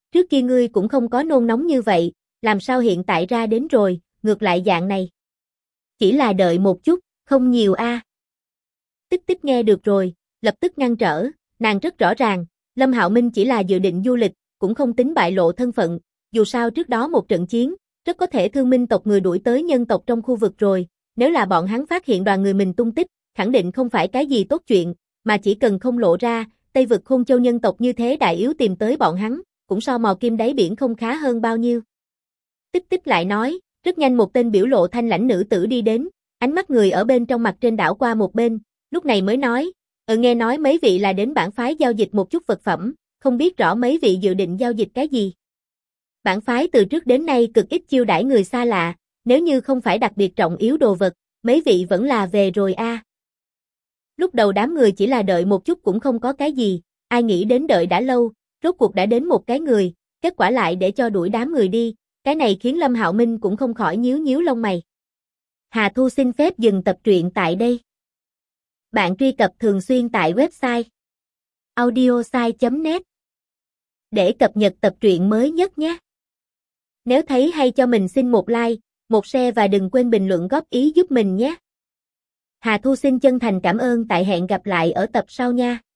trước kia ngươi cũng không có nôn nóng như vậy, làm sao hiện tại ra đến rồi, ngược lại dạng này. Chỉ là đợi một chút, không nhiều a. Tích Tích nghe được rồi, lập tức ngăn trở, nàng rất rõ ràng, Lâm Hạo Minh chỉ là dự định du lịch, cũng không tính bại lộ thân phận, dù sao trước đó một trận chiến, rất có thể thương minh tộc người đuổi tới nhân tộc trong khu vực rồi, nếu là bọn hắn phát hiện đoàn người mình tung tích, khẳng định không phải cái gì tốt chuyện, mà chỉ cần không lộ ra, Tây vực Khôn Châu nhân tộc như thế đại yếu tìm tới bọn hắn, cũng so mò kim đáy biển không khá hơn bao nhiêu. Tích Tích lại nói, rất nhanh một tên biểu lộ thanh lãnh nữ tử đi đến, ánh mắt người ở bên trong mặt trên đảo qua một bên, lúc này mới nói, nghe nói mấy vị là đến bản phái giao dịch một chút vật phẩm, không biết rõ mấy vị dự định giao dịch cái gì. Bản phái từ trước đến nay cực ít chiêu đãi người xa lạ, nếu như không phải đặc biệt trọng yếu đồ vật, mấy vị vẫn là về rồi a. Lúc đầu đám người chỉ là đợi một chút cũng không có cái gì, ai nghĩ đến đợi đã lâu, rốt cuộc đã đến một cái người, kết quả lại để cho đuổi đám người đi, cái này khiến Lâm Hạo Minh cũng không khỏi nhíu nhíu lông mày. Hà Thu xin phép dừng tập truyện tại đây. Bạn truy cập thường xuyên tại website audiosai.net để cập nhật tập truyện mới nhất nhé. Nếu thấy hay cho mình xin một like, một share và đừng quên bình luận góp ý giúp mình nhé. Hà Thu xin chân thành cảm ơn, tại hẹn gặp lại ở tập sau nha.